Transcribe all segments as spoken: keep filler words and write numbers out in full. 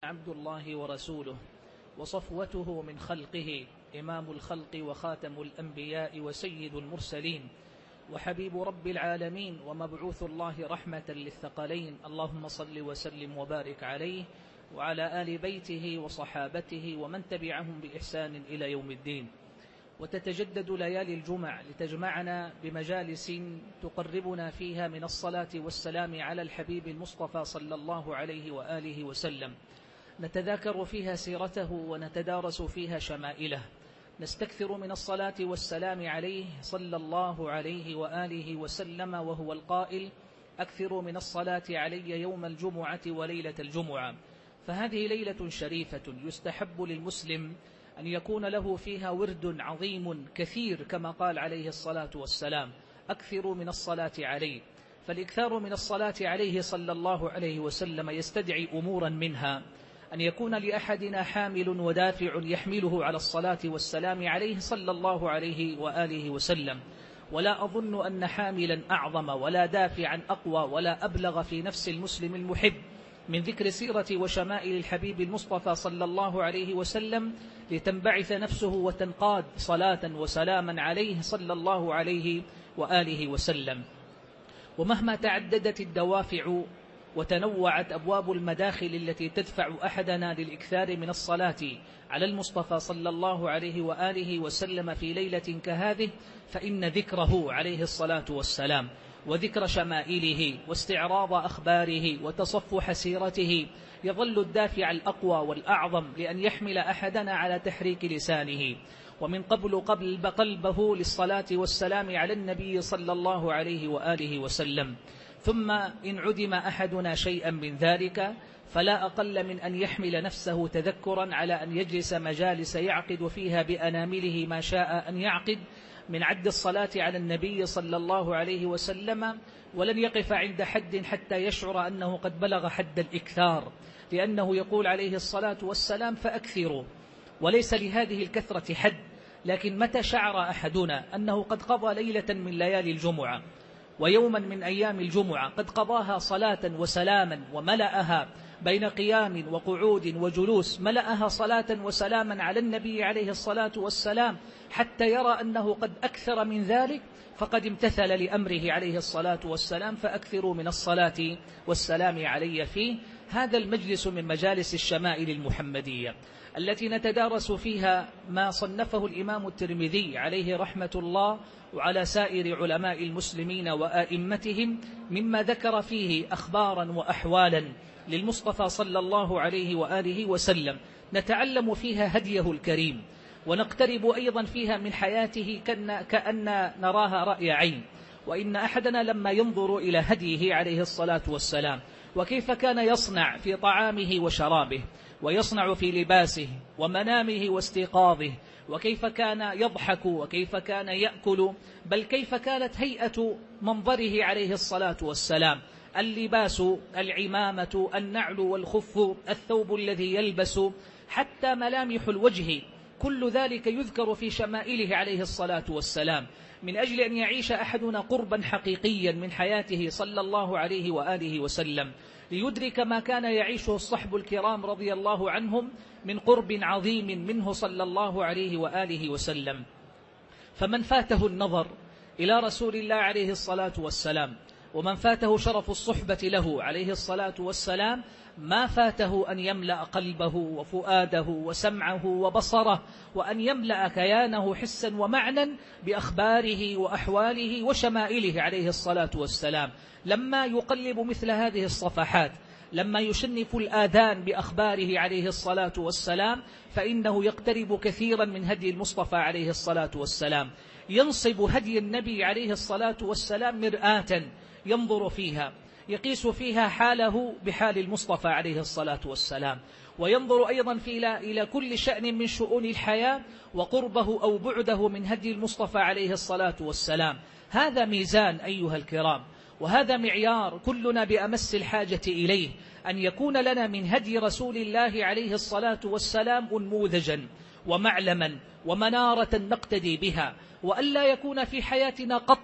عبد الله ورسوله وصفوته من خلقه، إمام الخلق وخاتم الأنبياء وسيد المرسلين وحبيب رب العالمين ومبعوث الله رحمة للثقلين. اللهم صل وسلم وبارك عليه وعلى آل بيته وصحابته ومن تبعهم بإحسان إلى يوم الدين. وتتجدد ليالي الجمع لتجمعنا بمجالس تقربنا فيها من الصلاة والسلام على الحبيب المصطفى صلى الله عليه وآله وسلم، نتذاكر فيها سيرته ونتدارس فيها شمائله، نستكثر من الصلاة والسلام عليه صلى الله عليه وآله وسلم، وهو القائل: أكثروا من الصلاة علي يوم الجمعة وليلة الجمعة. فهذه ليلة شريفة يستحب للمسلم أن يكون له فيها ورد عظيم كثير، كما قال عليه الصلاة والسلام: أكثروا من الصلاة عليه. فالإكثار من الصلاة عليه صلى الله عليه وسلم يستدعي أمورا، منها أن يكون لأحدنا حامل ودافع يحمله على الصلاة والسلام عليه صلى الله عليه وآله وسلم، ولا أظن أن حاملا أعظم ولا دافعا أقوى ولا أبلغ في نفس المسلم المحب من ذكر سيرة وشمائل الحبيب المصطفى صلى الله عليه وسلم، لتنبعث نفسه وتنقاد صلاة وسلاما عليه صلى الله عليه وآله وسلم. ومهما تعددت الدوافع وتنوعت أبواب المداخل التي تدفع أحدنا للإكثار من الصلاة على المصطفى صلى الله عليه وآله وسلم في ليلة كهذه، فإن ذكره عليه الصلاة والسلام وذكر شمائله واستعراض أخباره وتصفح سيرته يظل الدافع الأقوى والأعظم لأن يحمل أحدنا على تحريك لسانه ومن قبل قبل قلبه للصلاة والسلام على النبي صلى الله عليه وآله وسلم. ثم إن عدم أحدنا شيئا من ذلك فلا أقل من أن يحمل نفسه تذكرا على أن يجلس مجالس يعقد فيها بأنامله ما شاء أن يعقد من عد الصلاة على النبي صلى الله عليه وسلم، ولن يقف عند حد حتى يشعر أنه قد بلغ حد الإكثار، لأنه يقول عليه الصلاة والسلام: فأكثروا. وليس لهذه الكثرة حد، لكن متى شعر أحدنا أنه قد قضى ليلة من ليالي الجمعة ويوما من أيام الجمعة قد قضاها صلاة وسلاما وملأها بين قيام وقعود وجلوس، ملأها صلاة وسلاما على النبي عليه الصلاة والسلام، حتى يرى أنه قد أكثر من ذلك، فقد امتثل لأمره عليه الصلاة والسلام: فأكثروا من الصلاة والسلام علي فيه. هذا المجلس من مجالس الشمائل المحمدية التي نتدارس فيها ما صنفه الإمام الترمذي عليه رحمة الله وعلى سائر علماء المسلمين وآئمتهم، مما ذكر فيه أخبارا وأحوالا للمصطفى صلى الله عليه وآله وسلم، نتعلم فيها هديه الكريم، ونقترب أيضا فيها من حياته كأن نراها رأي عين. وإن أحدنا لما ينظر إلى هديه عليه الصلاة والسلام وكيف كان يصنع في طعامه وشرابه، ويصنع في لباسه ومنامه واستيقاظه، وكيف كان يضحك وكيف كان يأكل، بل كيف كانت هيئة منظره عليه الصلاة والسلام: اللباس، العمامة، النعل والخف، الثوب الذي يلبس، حتى ملامح الوجه، كل ذلك يذكر في شمائله عليه الصلاة والسلام، من أجل أن يعيش أحدنا قربا حقيقيا من حياته صلى الله عليه وآله وسلم، ليدرك ما كان يعيشه الصحب الكرام رضي الله عنهم من قرب عظيم منه صلى الله عليه وآله وسلم. فمن فاته النظر إلى رسول الله عليه الصلاة والسلام، ومن فاته شرف الصحبة له عليه الصلاة والسلام، ما فاته أن يملأ قلبه وفؤاده وسمعه وبصره، وأن يملأ كيانه حسا ومعنى بأخباره وأحواله وشمائله عليه الصلاة والسلام. لما يقلب مثل هذه الصفحات، لما يشنف الآذان بأخباره عليه الصلاة والسلام، فإنه يقترب كثيرا من هدي المصطفى عليه الصلاة والسلام، ينصب هدي النبي عليه الصلاة والسلام مرآة ينظر فيها، يقيس فيها حاله بحال المصطفى عليه الصلاة والسلام، وينظر أيضا في إلى كل شأن من شؤون الحياة وقربه أو بعده من هدي المصطفى عليه الصلاة والسلام. هذا ميزان أيها الكرام، وهذا معيار كلنا بأمس الحاجة إليه، أن يكون لنا من هدي رسول الله عليه الصلاة والسلام أنموذجا ومعلما ومنارة نقتدي بها، وألا يكون في حياتنا قط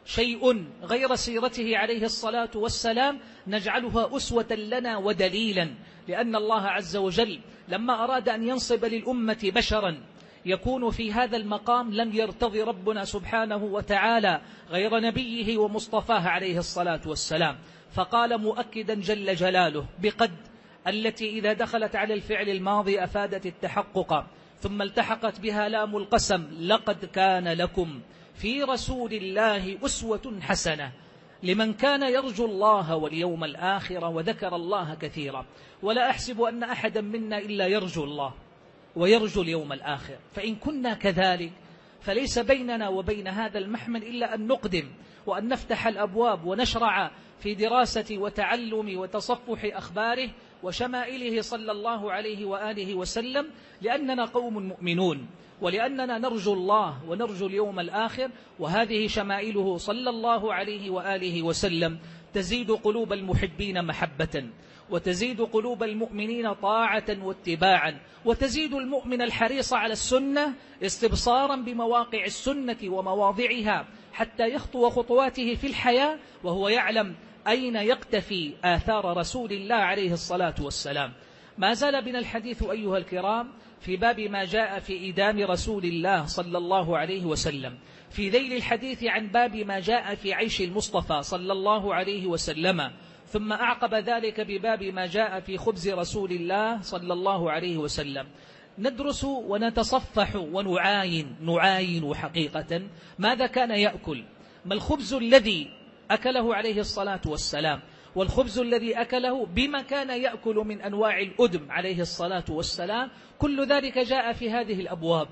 شيء غير سيرته عليه الصلاة والسلام نجعلها أسوة لنا ودليلا، لأن الله عز وجل لما أراد أن ينصب للأمة بشرا يكون في هذا المقام لم يرتضي ربنا سبحانه وتعالى غير نبيه ومصطفاه عليه الصلاة والسلام، فقال مؤكدا جل جلاله بقد التي إذا دخلت على الفعل الماضي أفادت التحقق، ثم التحقت بها لام القسم، لقد كان لكم في رسول الله أسوة حسنة لمن كان يرجو الله واليوم الآخر وذكر الله كثيرا. ولا أحسب أن أحدا منا إلا يرجو الله ويرجو اليوم الآخر، فإن كنا كذلك فليس بيننا وبين هذا المحمل إلا أن نقدم وأن نفتح الأبواب ونشرع في دراسة وتعلم وتصفح أخباره وشمائله صلى الله عليه وآله وسلم، لأننا قوم مؤمنون ولأننا نرجو الله ونرجو اليوم الآخر، وهذه شمائله صلى الله عليه وآله وسلم تزيد قلوب المحبين محبة، وتزيد قلوب المؤمنين طاعة واتباعا، وتزيد المؤمن الحريص على السنة استبصارا بمواقع السنة ومواضعها حتى يخطو خطواته في الحياة وهو يعلم أين يقتفي آثار رسول الله عليه الصلاة والسلام. ما زال بنا الحديث أيها الكرام في باب ما جاء في إدام رسول الله صلى الله عليه وسلم، في ذيل الحديث عن باب ما جاء في عيش المصطفى صلى الله عليه وسلم، ثم أعقب ذلك بباب ما جاء في خبز رسول الله صلى الله عليه وسلم. ندرس ونتصفح ونعاين نعاين حقيقة ماذا كان يأكل، ما الخبز الذي أكله عليه الصلاة والسلام، والخبز الذي أكله بما كان يأكل من أنواع الأدم عليه الصلاة والسلام، كل ذلك جاء في هذه الأبواب.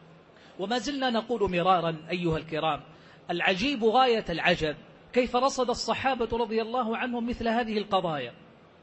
وما زلنا نقول مرارا أيها الكرام العجيب غاية العجب كيف رصد الصحابة رضي الله عنهم مثل هذه القضايا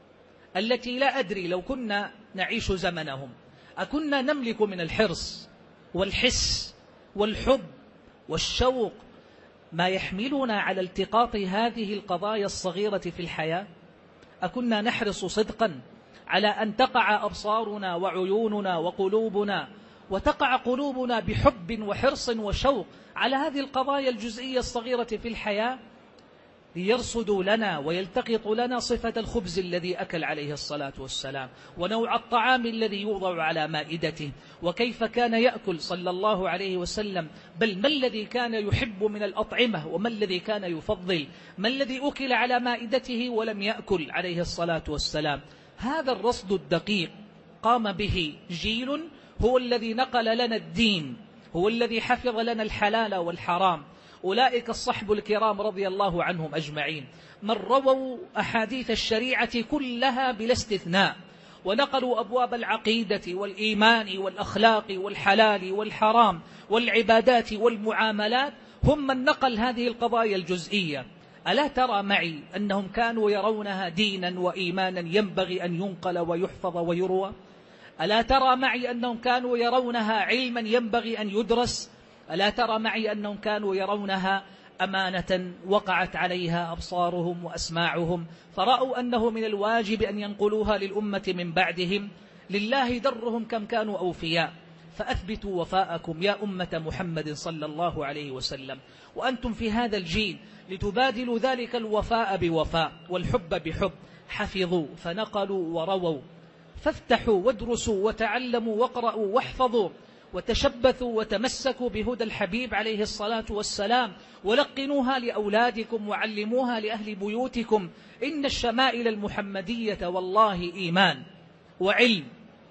التي لا أدري لو كنا نعيش زمنهم أكنا نملك من الحرص والحس والحب والشوق ما يحملنا على التقاط هذه القضايا الصغيرة في الحياة؟ أكنا نحرص صدقا على أن تقع أبصارنا وعيوننا وقلوبنا وتقع قلوبنا بحب وحرص وشوق على هذه القضايا الجزئية الصغيرة في الحياة، ليرصدوا لنا ويلتقط لنا صفة الخبز الذي أكل عليه الصلاة والسلام، ونوع الطعام الذي يوضع على مائدته، وكيف كان يأكل صلى الله عليه وسلم، بل ما الذي كان يحب من الأطعمة وما الذي كان يفضل، ما الذي أكل على مائدته ولم يأكل عليه الصلاة والسلام. هذا الرصد الدقيق قام به جيل هو الذي نقل لنا الدين، هو الذي حفظ لنا الحلال والحرام، أولئك الصحب الكرام رضي الله عنهم أجمعين، من رووا أحاديث الشريعة كلها بلا استثناء، ونقلوا أبواب العقيدة والإيمان والأخلاق والحلال والحرام والعبادات والمعاملات، هم من نقل هذه القضايا الجزئية. ألا ترى معي أنهم كانوا يرونها دينا وإيمانا ينبغي أن ينقل ويحفظ ويروى؟ ألا ترى معي أنهم كانوا يرونها علما ينبغي أن يدرس؟ ألا ترى معي أنهم كانوا يرونها أمانة وقعت عليها أبصارهم وأسماعهم، فرأوا أنه من الواجب أن ينقلوها للأمة من بعدهم؟ لله درهم كم كانوا أوفياء. فأثبتوا وفاءكم يا أمة محمد صلى الله عليه وسلم، وأنتم في هذا الجيل لتبادلوا ذلك الوفاء بوفاء والحب بحب. حفظوا فنقلوا ورووا، فافتحوا وادرسوا وتعلموا واقرأوا واحفظوا، وتشبثوا وتمسكوا بهدى الحبيب عليه الصلاة والسلام، ولقنوها لأولادكم وعلموها لأهل بيوتكم. إن الشمائل المحمدية والله إيمان وعلم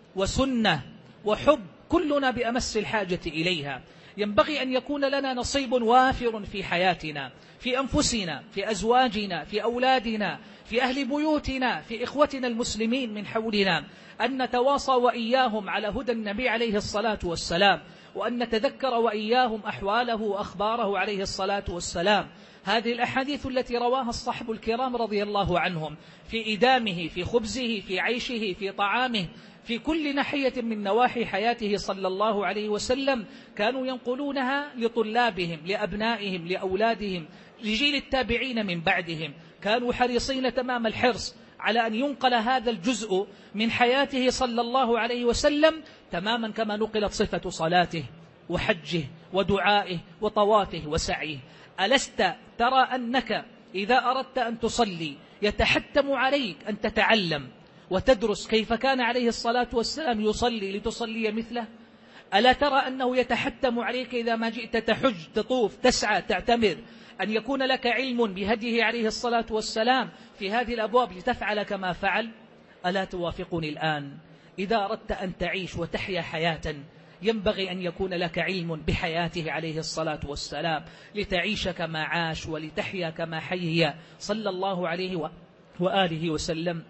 وسنة وحب، كلنا بأمس الحاجة إليها. ينبغي أن يكون لنا نصيب وافر في حياتنا، في أنفسنا، في أزواجنا، في أولادنا، في أهل بيوتنا، في إخوتنا المسلمين من حولنا، أن نتواصى وإياهم على هدى النبي عليه الصلاة والسلام، وأن نتذكر وإياهم أحواله وأخباره عليه الصلاة والسلام. هذه الأحاديث التي رواها الصحب الكرام رضي الله عنهم في إدامه، في خبزه، في عيشه، في طعامه، في كل ناحية من نواحي حياته صلى الله عليه وسلم، كانوا ينقلونها لطلابهم، لأبنائهم، لأولادهم، لجيل التابعين من بعدهم. كانوا حريصين تمام الحرص على أن ينقل هذا الجزء من حياته صلى الله عليه وسلم تماما كما نقلت صفة صلاته وحجه ودعائه وطوافه وسعيه. ألست ترى أنك إذا أردت أن تصلي يتحتم عليك أن تتعلم وتدرس كيف كان عليه الصلاة والسلام يصلي لتصلي مثله؟ ألا ترى أنه يتحتم عليك إذا ما جئت تحج تطوف تسعى تعتمر أن يكون لك علم بهديه عليه الصلاة والسلام في هذه الأبواب لتفعل كما فعل؟ ألا توافقني الآن؟ إذا أردت أن تعيش وتحيا حياة ينبغي أن يكون لك علم بحياته عليه الصلاة والسلام لتعيش كما عاش ولتحيا كما حيا صلى الله عليه وآله وسلم.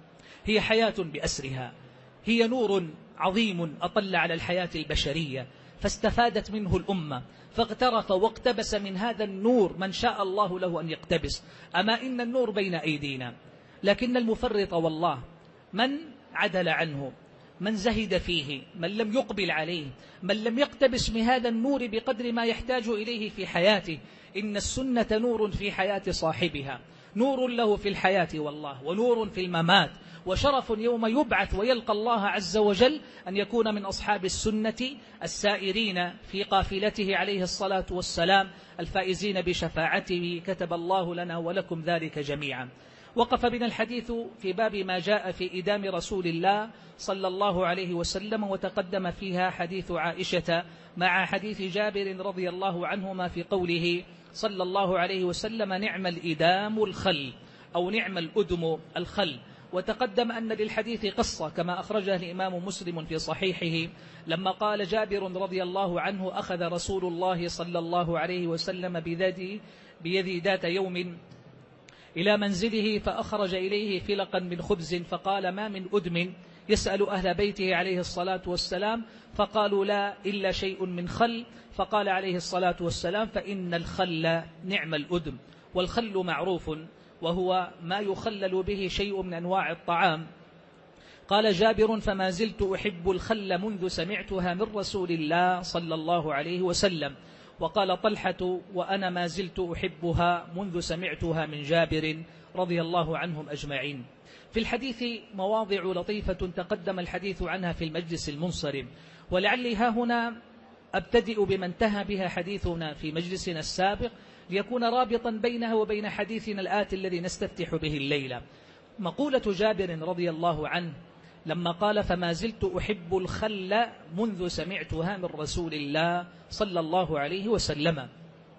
هي حياة بأسرها، هي نور عظيم أطل على الحياة البشرية فاستفادت منه الأمة، فاغترف واقتبس من هذا النور من شاء الله له أن يقتبس. أما إن النور بين أيدينا، لكن المفرط والله من عدل عنه، من زهد فيه، من لم يقبل عليه، من لم يقتبس من هذا النور بقدر ما يحتاج إليه في حياته. إن السنة نور في حياة صاحبها، نور له في الحياة والله، ونور في الممات، وشرف يوم يبعث ويلقى الله عز وجل أن يكون من أصحاب السنة السائرين في قافلته عليه الصلاة والسلام الفائزين بشفاعته. كتب الله لنا ولكم ذلك جميعا. وقف بنا الحديث في باب ما جاء في إدام رسول الله صلى الله عليه وسلم، وتقدم فيها حديث عائشة مع حديث جابر رضي الله عنهما في قوله صلى الله عليه وسلم: نعم الإدام الخل، أو نعم الأدم الخل. وتقدم أن للحديث قصة كما أخرجها الإمام مسلم في صحيحه، لما قال جابر رضي الله عنه: أخذ رسول الله صلى الله عليه وسلم بيدي بيدي ذات يوم إلى منزله فأخرج إليه فلقا من خبز، فقال: ما من أدم؟ يسأل أهل بيته عليه الصلاة والسلام، فقالوا: لا إلا شيء من خل. فقال عليه الصلاة والسلام: فإن الخل نعم الأدم. والخل معروف وهو ما يخلل به شيء من أنواع الطعام. قال جابر: فما زلت أحب الخل منذ سمعتها من رسول الله صلى الله عليه وسلم. وقال طلحة: وأنا ما زلت أحبها منذ سمعتها من جابر رضي الله عنهم أجمعين. في الحديث مواضع لطيفة تقدم الحديث عنها في المجلس المنصرم، ولعلي ها هنا أبتدئ بما انتهى بها حديثنا في مجلسنا السابق ليكون رابطا بينها وبين حديثنا الآتي الذي نستفتح به الليلة. مقولة جابر رضي الله عنه لما قال: فما زلت أحب الخل منذ سمعتها من رسول الله صلى الله عليه وسلم.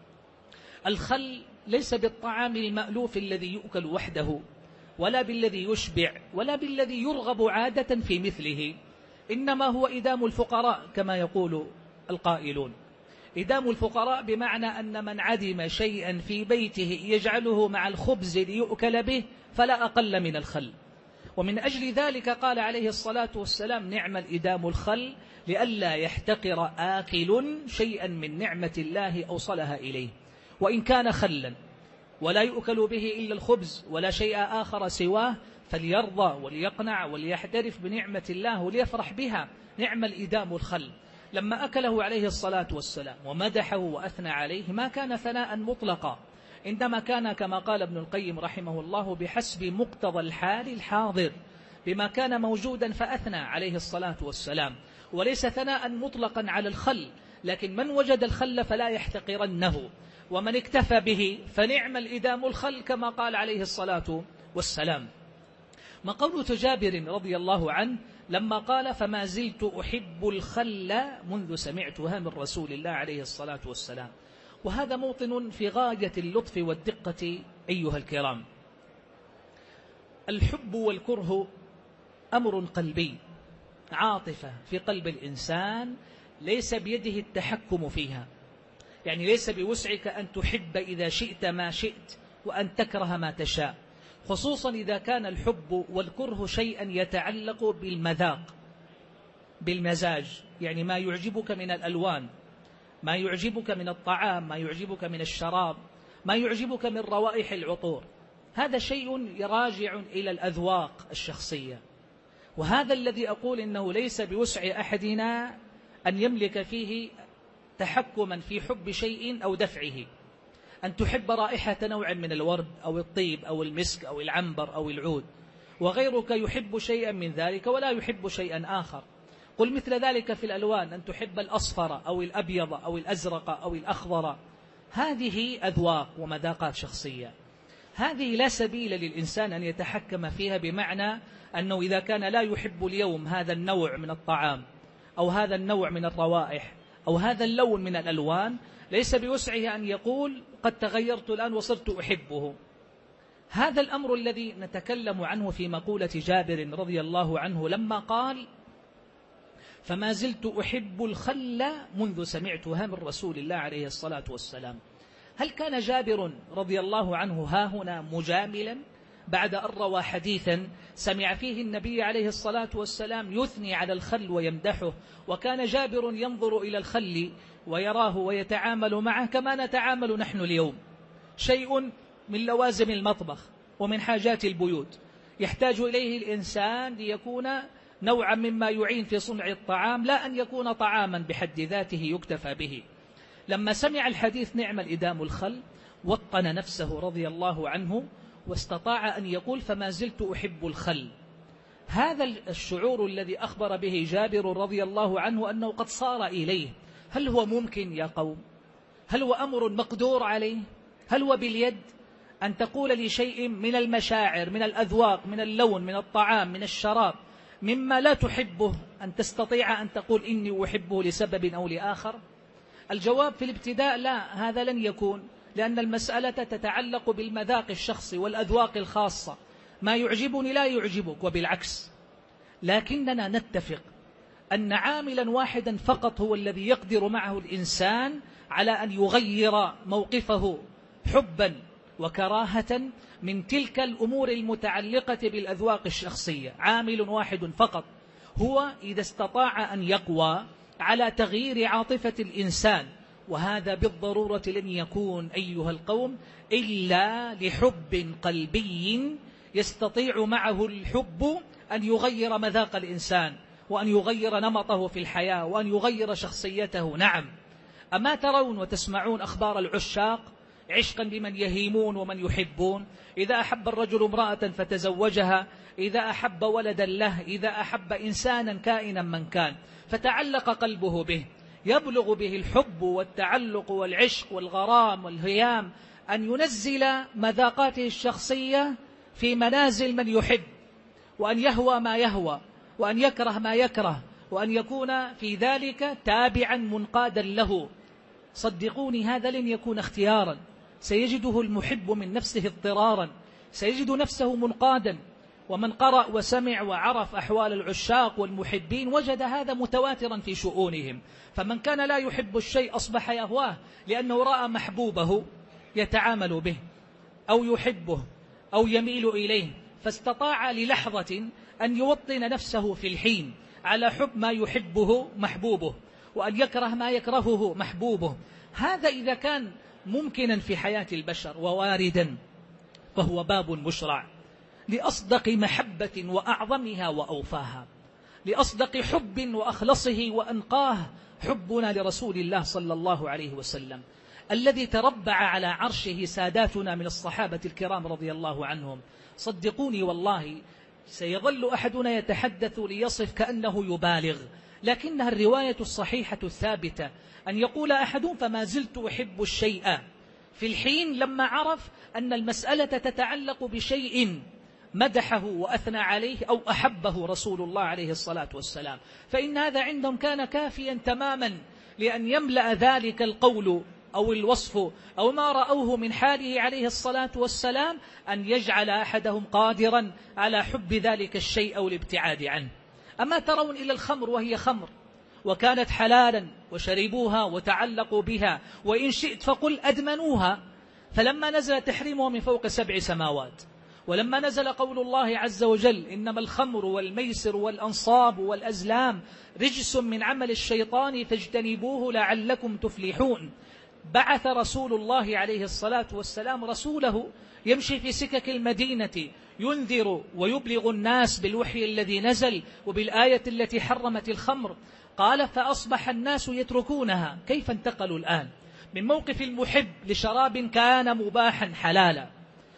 الخل ليس بالطعام المألوف الذي يؤكل وحده، ولا بالذي يشبع، ولا بالذي يرغب عادة في مثله، إنما هو إدام الفقراء كما يقول القائلون. إدام الفقراء بمعنى أن من عدم شيئا في بيته يجعله مع الخبز ليؤكل به فلا أقل من الخل. ومن أجل ذلك قال عليه الصلاة والسلام: نعم الإدام الخل، لئلا يحتقر آكل شيئا من نعمة الله أوصلها إليه، وإن كان خلا ولا يؤكل به إلا الخبز ولا شيء آخر سواه، فليرضى وليقنع وليحترف بنعمة الله وليفرح بها. نعم الإدام الخل. لما أكله عليه الصلاة والسلام ومدحه وأثنى عليه ما كان ثناء مطلقا، عندما كان كما قال ابن القيم رحمه الله بحسب مقتضى الحال الحاضر بما كان موجودا فأثنى عليه الصلاة والسلام، وليس ثناء مطلقا على الخل، لكن من وجد الخل فلا يحتقرنه، ومن اكتفى به فنعم الإدام الخل كما قال عليه الصلاة والسلام. ما قول جابر رضي الله عنه لما قال: فما زلت أحب الخل منذ سمعتها من رسول الله عليه الصلاة والسلام. وهذا موطن في غاية اللطف والدقة أيها الكرام. الحب والكره أمر قلبي، عاطفة في قلب الإنسان ليس بيده التحكم فيها، يعني ليس بوسعك أن تحب إذا شئت ما شئت وأن تكره ما تشاء، خصوصا إذا كان الحب والكره شيئا يتعلق بالمذاق بالمزاج، يعني ما يعجبك من الألوان، ما يعجبك من الطعام، ما يعجبك من الشراب، ما يعجبك من روائح العطور. هذا شيء يراجع إلى الأذواق الشخصية، وهذا الذي أقول إنه ليس بوسع أحدنا أن يملك فيه تحكما في حب شيء أو دفعه. أن تحب رائحة نوع من الورد أو الطيب أو المسك أو العنبر أو العود، وغيرك يحب شيئا من ذلك ولا يحب شيئا آخر، قل مثل ذلك في الألوان، أن تحب الأصفر أو الأبيض أو الأزرق أو الأخضر. هذه أذواق ومذاقات شخصية، هذه لا سبيل للإنسان أن يتحكم فيها، بمعنى أنه إذا كان لا يحب اليوم هذا النوع من الطعام أو هذا النوع من الروائح أو هذا اللون من الألوان، ليس بوسعه أن يقول قد تغيرت الآن وصرت أحبه. هذا الأمر الذي نتكلم عنه في مقولة جابر رضي الله عنه لما قال: فما زلت أحب الخل منذ سمعتها من رسول الله عليه الصلاة والسلام. هل كان جابر رضي الله عنه هاهنا مجاملا بعد أن روى حديثا سمع فيه النبي عليه الصلاة والسلام يثني على الخل ويمدحه، وكان جابر ينظر إلى الخل ويراه ويتعامل معه كما نتعامل نحن اليوم، شيء من لوازم المطبخ ومن حاجات البيوت يحتاج إليه الإنسان ليكون نوعا مما يعين في صنع الطعام، لا أن يكون طعاما بحد ذاته يكتفى به. لما سمع الحديث نعم الإدام الخل وطن نفسه رضي الله عنه واستطاع أن يقول: فما زلت أحب الخل. هذا الشعور الذي أخبر به جابر رضي الله عنه أنه قد صار إليه، هل هو ممكن يا قوم؟ هل هو أمر مقدور عليه؟ هل هو باليد أن تقول لشيء من المشاعر، من الأذواق، من اللون، من الطعام، من الشراب، مما لا تحبه، أن تستطيع أن تقول إني أحبه لسبب أو لآخر؟ الجواب في الابتداء لا، هذا لن يكون، لأن المسألة تتعلق بالمذاق الشخصي والأذواق الخاصة، ما يعجبني لا يعجبك وبالعكس. لكننا نتفق أن عاملا واحدا فقط هو الذي يقدر معه الإنسان على أن يغير موقفه حبا وكراهة من تلك الأمور المتعلقة بالأذواق الشخصية. عامل واحد فقط، هو إذا استطاع أن يقوى على تغيير عاطفة الإنسان، وهذا بالضرورة لن يكون أيها القوم إلا لحب قلبي يستطيع معه الحب أن يغير مذاق الإنسان وأن يغير نمطه في الحياة وأن يغير شخصيته. نعم، أما ترون وتسمعون أخبار العشاق عشقا بمن يهيمون ومن يحبون؟ إذا أحب الرجل امرأة فتزوجها، إذا أحب ولدا له، إذا أحب إنسانا كائنا من كان فتعلق قلبه به، يبلغ به الحب والتعلق والعشق والغرام والهيام أن ينزل مذاقاته الشخصية في منازل من يحب، وأن يهوى ما يهوى، وأن يكره ما يكره، وأن يكون في ذلك تابعا منقادا له. صدقوني هذا لن يكون اختيارا، سيجده المحب من نفسه اضطرارا، سيجد نفسه منقادا. ومن قرأ وسمع وعرف أحوال العشاق والمحبين وجد هذا متواترا في شؤونهم. فمن كان لا يحب الشيء أصبح يهواه، لأنه رأى محبوبه يتعامل به أو يحبه أو يميل إليه، فاستطاع للحظة أن يوطن نفسه في الحين على حب ما يحبه محبوبه، وأن يكره ما يكرهه محبوبه. هذا إذا كان ممكنا في حياة البشر وواردا، فهو باب مشرع لأصدق محبة وأعظمها وأوفاها، لأصدق حب وأخلصه وأنقاه حبنا لرسول الله صلى الله عليه وسلم، الذي تربع على عرشه ساداتنا من الصحابة الكرام رضي الله عنهم. صدقوني والله سيظل أحدنا يتحدث ليصف كأنه يبالغ، لكنها الرواية الصحيحة الثابتة أن يقول أحدهم: فما زلت أحب الشيء، في الحين لما عرف أن المسألة تتعلق بشيء مدحه وأثنى عليه أو أحبه رسول الله عليه الصلاة والسلام، فإن هذا عندهم كان كافيا تماما لأن يملأ ذلك القول أو الوصف أو ما رأوه من حاله عليه الصلاة والسلام أن يجعل أحدهم قادرا على حب ذلك الشيء أو الابتعاد عنه. أما ترون إلى الخمر وهي خمر وكانت حلالا وشربوها وتعلقوا بها، وإن شئت فقل أدمنوها، فلما نزل تحريمه من فوق سبع سماوات، ولما نزل قول الله عز وجل: إنما الخمر والميسر والأنصاب والأزلام رجس من عمل الشيطان فاجتنبوه لعلكم تفلحون، بعث رسول الله عليه الصلاة والسلام رسوله يمشي في سكك المدينة ينذر ويبلغ الناس بالوحي الذي نزل وبالآية التي حرمت الخمر. قال: فأصبح الناس يتركونها. كيف انتقلوا الآن من موقف المحب لشراب كان مباحا حلالا،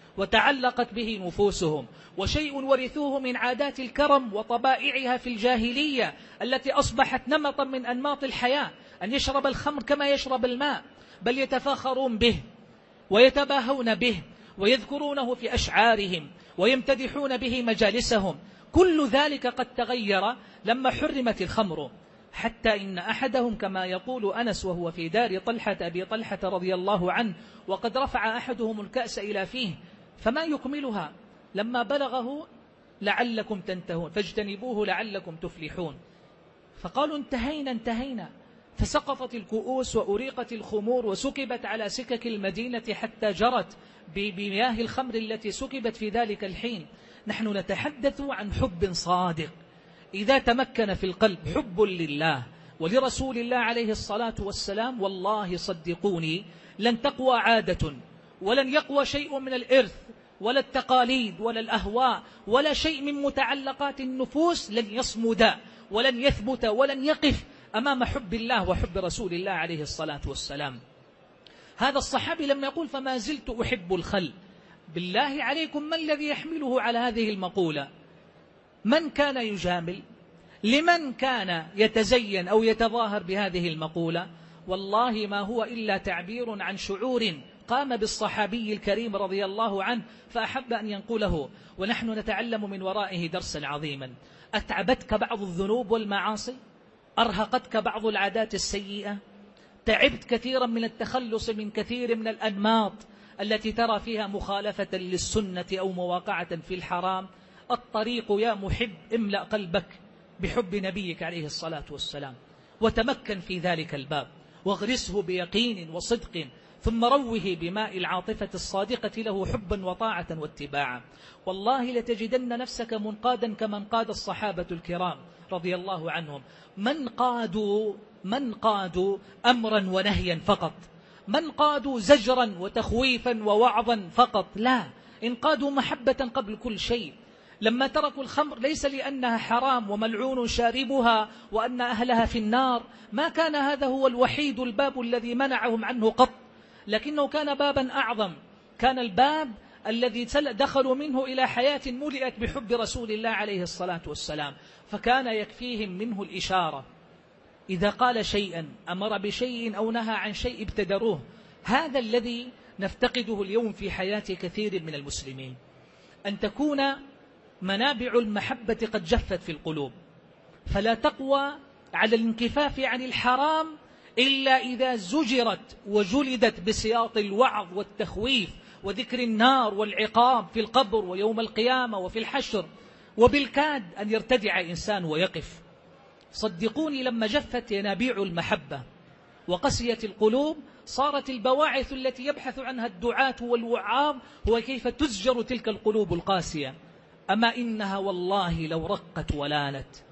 وتعلقت به نفوسهم، وشيء ورثوه من عادات الكرم وطبائعها في الجاهلية التي أصبحت نمطا من أنماط الحياة، أن يشرب الخمر كما يشرب الماء، بل يتفاخرون به ويتباهون به ويذكرونه في أشعارهم ويمتدحون به مجالسهم. كل ذلك قد تغير لما حرمت الخمر، حتى إن أحدهم كما يقول أنس وهو في دار طلحة أبي طلحة رضي الله عنه، وقد رفع أحدهم الكأس إلى فيه فما يكملها لما بلغه لعلكم تنتهون فاجتنبوه لعلكم تفلحون، فقالوا انتهينا انتهينا، فسقطت الكؤوس وأريقت الخمور وسكبت على سكك المدينة حتى جرت بمياه الخمر التي سكبت في ذلك الحين. نحن نتحدث عن حب صادق إذا تمكن في القلب حب لله ولرسول الله عليه الصلاة والسلام، والله صدقوني لن تقوى عادة ولن يقوى شيء من الإرث ولا التقاليد ولا الأهواء ولا شيء من متعلقات النفوس لن يصمد ولن يثبت ولن يقف أمام حب الله وحب رسول الله عليه الصلاة والسلام. هذا الصحابي لما يقول فما زلت أحب الخل، بالله عليكم ما الذي يحمله على هذه المقولة؟ من كان يجامل؟ لمن كان يتزين أو يتظاهر بهذه المقولة؟ والله ما هو إلا تعبير عن شعور قام بالصحابي الكريم رضي الله عنه فأحب أن ينقله، ونحن نتعلم من ورائه درسا عظيما. أتعبتك بعض الذنوب والمعاصي؟ أرهقتك بعض العادات السيئة؟ تعبت كثيرا من التخلص من كثير من الأنماط التي ترى فيها مخالفة للسنة أو مواقعة في الحرام؟ الطريق يا محب املأ قلبك بحب نبيك عليه الصلاة والسلام، وتمكن في ذلك الباب واغرسه بيقين وصدق، ثم روه بماء العاطفة الصادقة له حبا وطاعة واتباعا. والله لتجدن نفسك منقادا كمن قاد الصحابة الكرام رضي الله عنهم، من قادوا من قادوا أمرا ونهيا فقط، من قادوا زجرا وتخويفا ووعظا فقط، لا، إن قادوا محبة قبل كل شيء. لما تركوا الخمر ليس لأنها حرام وملعون شاربها وأن أهلها في النار، ما كان هذا هو الوحيد الباب الذي منعهم عنه قط، لكنه كان بابا أعظم، كان الباب الذي دخلوا منه إلى حياة ملئت بحب رسول الله عليه الصلاة والسلام، فكان يكفيهم منه الإشارة. إذا قال شيئا أمر بشيء أو نهى عن شيء ابتدروه. هذا الذي نفتقده اليوم في حياة كثير من المسلمين، أن تكون منابع المحبة قد جفت في القلوب، فلا تقوى على الانكفاف عن الحرام إلا إذا زجرت وجلدت بسياط الوعظ والتخويف وذكر النار والعقاب في القبر ويوم القيامة وفي الحشر، وبالكاد أن يرتدع إنسان ويقف. صدقوني لما جفت ينابيع المحبة وقسيت القلوب، صارت البواعث التي يبحث عنها الدعاة والوعاظ هو كيف تزجر تلك القلوب القاسية. أما إنها والله لو رقت ولانت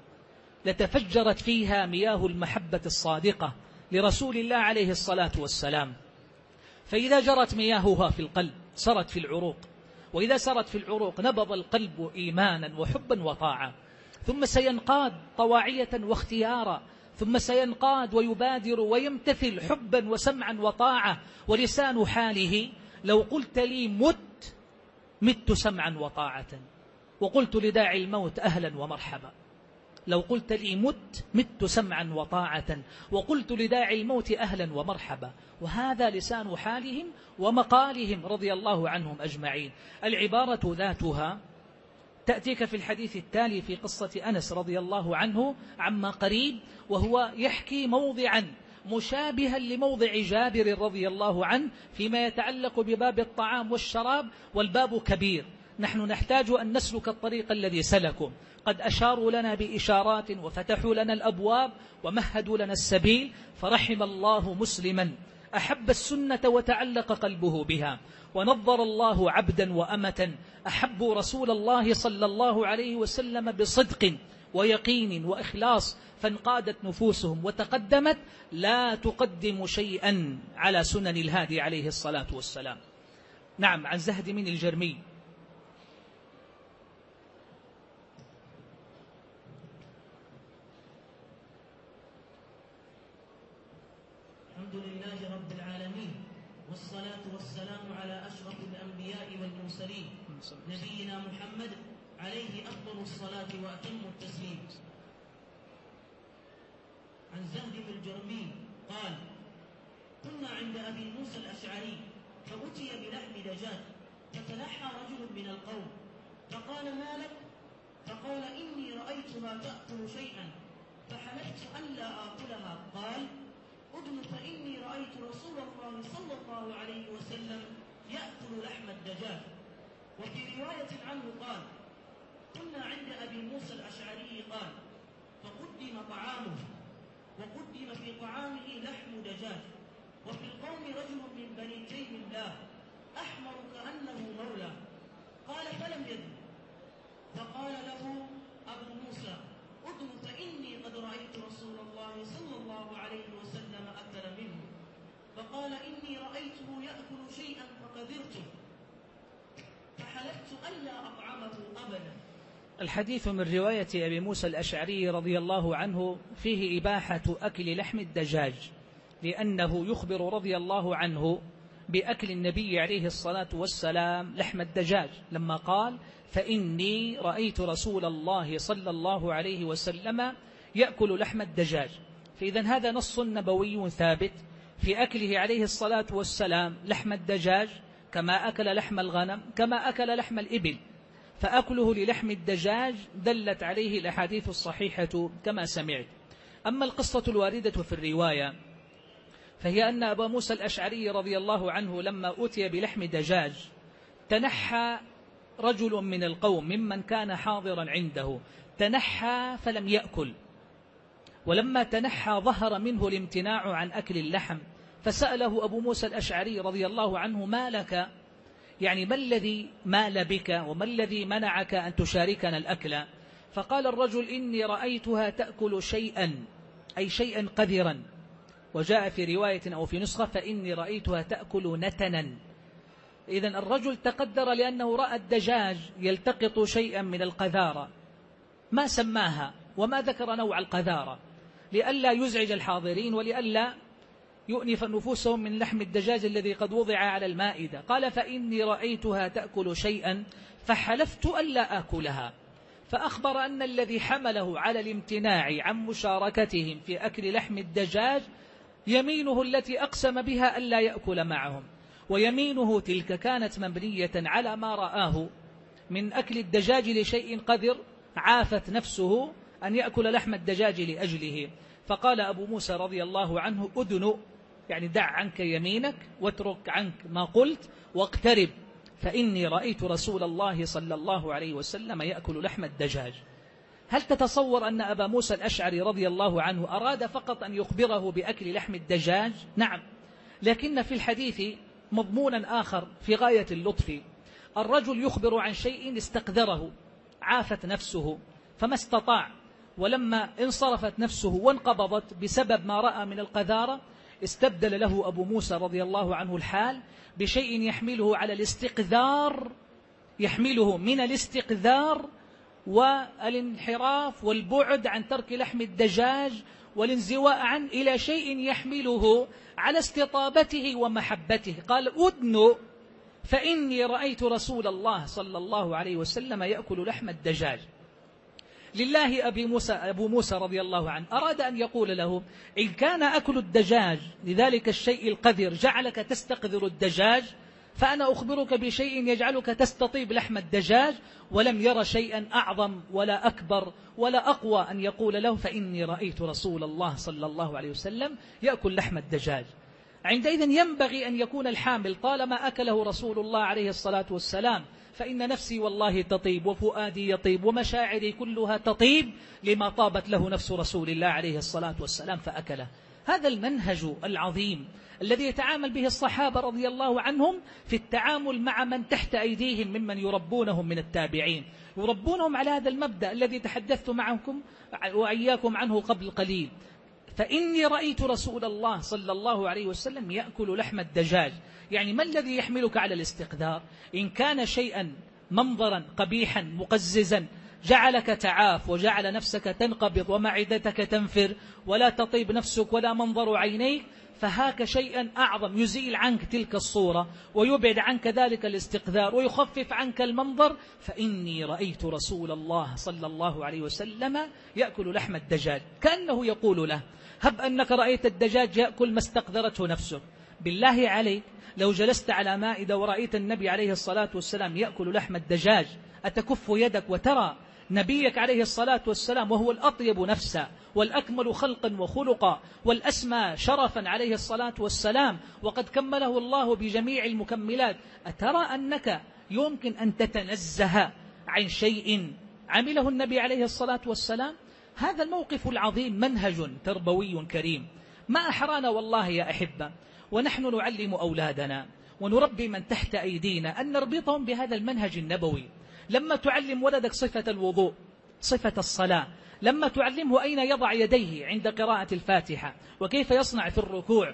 لتفجرت فيها مياه المحبة الصادقة لرسول الله عليه الصلاة والسلام. فإذا جرت مياهها في القلب سرت في العروق، وإذا سرت في العروق نبض القلب إيمانا وحبا وطاعة، ثم سينقاد طواعية واختيارا، ثم سينقاد ويبادر ويمتثل حبا وسمعا وطاعة. ولسان حاله لو قلت لي مت مت سمعا وطاعة، وقلت لداعي الموت أهلا ومرحبا. لو قلت لي مت مت سمعا وطاعة، وقلت لداعي الموت أهلا ومرحبا. وهذا لسان حالهم ومقالهم رضي الله عنهم أجمعين. العبارة ذاتها تأتيك في الحديث التالي في قصة أنس رضي الله عنه عما قريب، وهو يحكي موضعا مشابها لموضع جابر رضي الله عنه فيما يتعلق بباب الطعام والشراب، والباب كبير، نحن نحتاج أن نسلك الطريق الذي سلكوا. قد أشاروا لنا بإشارات وفتحوا لنا الأبواب ومهدوا لنا السبيل، فرحم الله مسلما أحب السنة وتعلق قلبه بها، ونظر الله عبدا وأمة أحبوا رسول الله صلى الله عليه وسلم بصدق ويقين وإخلاص، فانقادت نفوسهم وتقدمت، لا تقدم شيئا على سنن الهادي عليه الصلاة والسلام. نعم، عن زهد من الجرمي الحمد لله رب العالمين، والصلاة والسلام على أشرف الأنبياء والمرسلين نبينا محمد عليه أفضل الصلاة وأتم التسليم. عن زهد بن الجرمي قال: كنا عند أبي موسى الأشعري فأتي بلحم دجاج فتنحى رجل من القوم فقال: ما لك؟ فقال: إني رأيتها تأكل شيئا فحلفت ألا آكلها. قال: أدن فإني رأيت رسول الله صلى الله عليه وسلم يأكل لحم الدجاج. وفي رواية عنه قال: كنا عند أبي موسى الأشعري قال: فقدم طعامه وقدم في طعامه لحم دجاج، وفي القوم رجل من بني تيم الله أحمر كأنه مولى. قال: فلم يدن. فقال له أبو موسى: أدن فإني قد رأيت رسول الله صلى الله عليه وسلم أكل منه. فقال: إني رأيته يأكل شيئا فقدرته فحلفت ألا أطعمه أبدا. الحديث من رواية أبي موسى الأشعري رضي الله عنه فيه إباحة أكل لحم الدجاج، لأنه يخبر رضي الله عنه بأكل النبي عليه الصلاة والسلام لحم الدجاج لما قال: فإني رأيت رسول الله صلى الله عليه وسلم يأكل لحم الدجاج. فإذا هذا نص نبوي ثابت في أكله عليه الصلاة والسلام لحم الدجاج، كما أكل لحم الغنم، كما أكل لحم الإبل. فأكله للحم الدجاج دلت عليه الأحاديث الصحيحة كما سمعت. أما القصة الواردة في الرواية فهي أن أبا موسى الأشعري رضي الله عنه لما أتي بلحم دجاج تنحى رجل من القوم ممن كان حاضرا عنده، تنحى فلم يأكل، ولما تنحى ظهر منه الامتناع عن أكل اللحم، فسأله أبو موسى الأشعري رضي الله عنه: ما لك؟ يعني ما الذي مال بك وما الذي منعك أن تشاركنا الأكل؟ فقال الرجل: إني رأيتها تأكل شيئا، أي شيئا قذرا. وجاء في رواية أو في نسخة: فإني رأيتها تأكل نتنا. إذن الرجل تقدر لأنه رأى الدجاج يلتقط شيئا من القذارة، ما سماها وما ذكر نوع القذارة لئلا يزعج الحاضرين ولئلا يؤنف نفوسهم من لحم الدجاج الذي قد وضع على المائدة. قال: فإني رأيتها تأكل شيئا فحلفت ألا آكلها. فأخبر أن الذي حمله على الامتناع عن مشاركتهم في أكل لحم الدجاج يمينه التي أقسم بها ألا يأكل معهم، ويمينه تلك كانت مبنية على ما رآه من أكل الدجاج لشيء قذر، عافت نفسه أن يأكل لحم الدجاج لأجله. فقال أبو موسى رضي الله عنه: أدن، يعني دع عنك يمينك واترك عنك ما قلت واقترب، فإني رأيت رسول الله صلى الله عليه وسلم يأكل لحم الدجاج. هل تتصور أن أبا موسى الأشعري رضي الله عنه أراد فقط أن يخبره بأكل لحم الدجاج؟ نعم، لكن في الحديث مضمونا آخر في غاية اللطف. الرجل يخبر عن شيء استقدره، عافت نفسه فما استطاع، ولما انصرفت نفسه وانقبضت بسبب ما رأى من القذارة استبدل له أبو موسى رضي الله عنه الحال بشيء يحمله على الاستقذار، يحمله من الاستقذار والانحراف والبعد عن ترك لحم الدجاج والانزواء عنه إلى شيء يحمله على استطابته ومحبته. قال: أدن فإني رأيت رسول الله صلى الله عليه وسلم يأكل لحم الدجاج. لله أبي موسى أبو موسى رضي الله عنه أراد أن يقول له: إن كان أكل الدجاج لذلك الشيء القذر جعلك تستقذر الدجاج، فأنا أخبرك بشيء يجعلك تستطيب لحم الدجاج. ولم ير شيئا أعظم ولا أكبر ولا أقوى أن يقول له: فإني رأيت رسول الله صلى الله عليه وسلم يأكل لحم الدجاج. عندئذ ينبغي أن يكون الحامل طالما أكله رسول الله عليه الصلاة والسلام فإن نفسي والله تطيب وفؤادي يطيب ومشاعري كلها تطيب لما طابت له نفس رسول الله عليه الصلاة والسلام فأكله. هذا المنهج العظيم الذي يتعامل به الصحابة رضي الله عنهم في التعامل مع من تحت أيديهم ممن يربونهم من التابعين، يربونهم على هذا المبدأ الذي تحدثت معكم وإياكم عنه قبل قليل: فإني رأيت رسول الله صلى الله عليه وسلم يأكل لحم الدجاج. يعني ما الذي يحملك على الاستقذار؟ إن كان شيئا منظرا قبيحا مقززا جعلك تعاف وجعل نفسك تنقبض ومعدتك تنفر ولا تطيب نفسك ولا منظر عينيك، فهاك شيئا أعظم يزيل عنك تلك الصورة ويبعد عنك ذلك الاستقذار ويخفف عنك المنظر. فإني رأيت رسول الله صلى الله عليه وسلم يأكل لحم الدجاج، كأنه يقول له هب أنك رأيت الدجاج يأكل ما استقذرته نفسك. بالله عليك لو جلست على مائدة ورأيت النبي عليه الصلاة والسلام يأكل لحم الدجاج أتكف يدك وترى نبيك عليه الصلاة والسلام وهو الأطيب نفسا والأكمل خلقا وخلقا والأسمى شرفا عليه الصلاة والسلام وقد كمله الله بجميع المكملات، أترى أنك يمكن أن تتنزه عن شيء عمله النبي عليه الصلاة والسلام؟ هذا الموقف العظيم منهج تربوي كريم. ما أحرانا والله يا أحبة ونحن نعلم أولادنا ونربي من تحت أيدينا أن نربطهم بهذا المنهج النبوي. لما تعلم ولدك صفة الوضوء، صفة الصلاة، لما تعلمه أين يضع يديه عند قراءة الفاتحة وكيف يصنع في الركوع،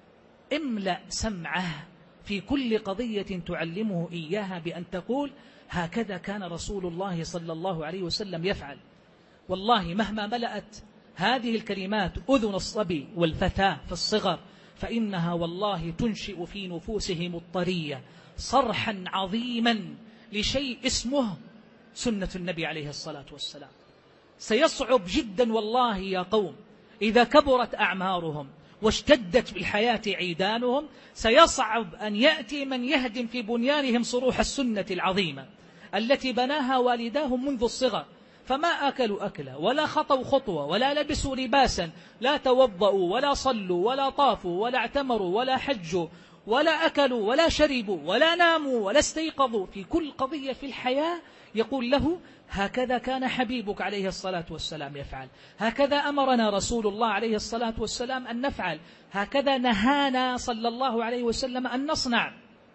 املأ سمعه في كل قضية تعلمه إياها بأن تقول هكذا كان رسول الله صلى الله عليه وسلم يفعل. والله مهما ملأت هذه الكلمات أذن الصبي والفتاة في الصغر فإنها والله تنشئ في نفوسهم الطرية صرحا عظيما لشيء اسمه سنة النبي عليه الصلاة والسلام. سيصعب جدا والله يا قوم إذا كبرت أعمارهم واشتدت بالحياة عيدانهم، سيصعب أن يأتي من يهدم في بنيانهم صروح السنة العظيمة التي بناها والداهم منذ الصغر، فما أكلوا أكلا ولا خطوا خطوة ولا لبسوا لباسا، لا توضأوا ولا صلوا ولا طافوا ولا اعتمروا ولا حجوا ولا أكلوا ولا شربوا ولا ناموا ولا استيقظوا. في كل قضية في الحياة يقول له هكذا كان حبيبك عليه الصلاة والسلام يفعل، هكذا أمرنا رسول الله عليه الصلاة والسلام أن نفعل، هكذا نهانا صلى الله عليه وسلم أن نصنع.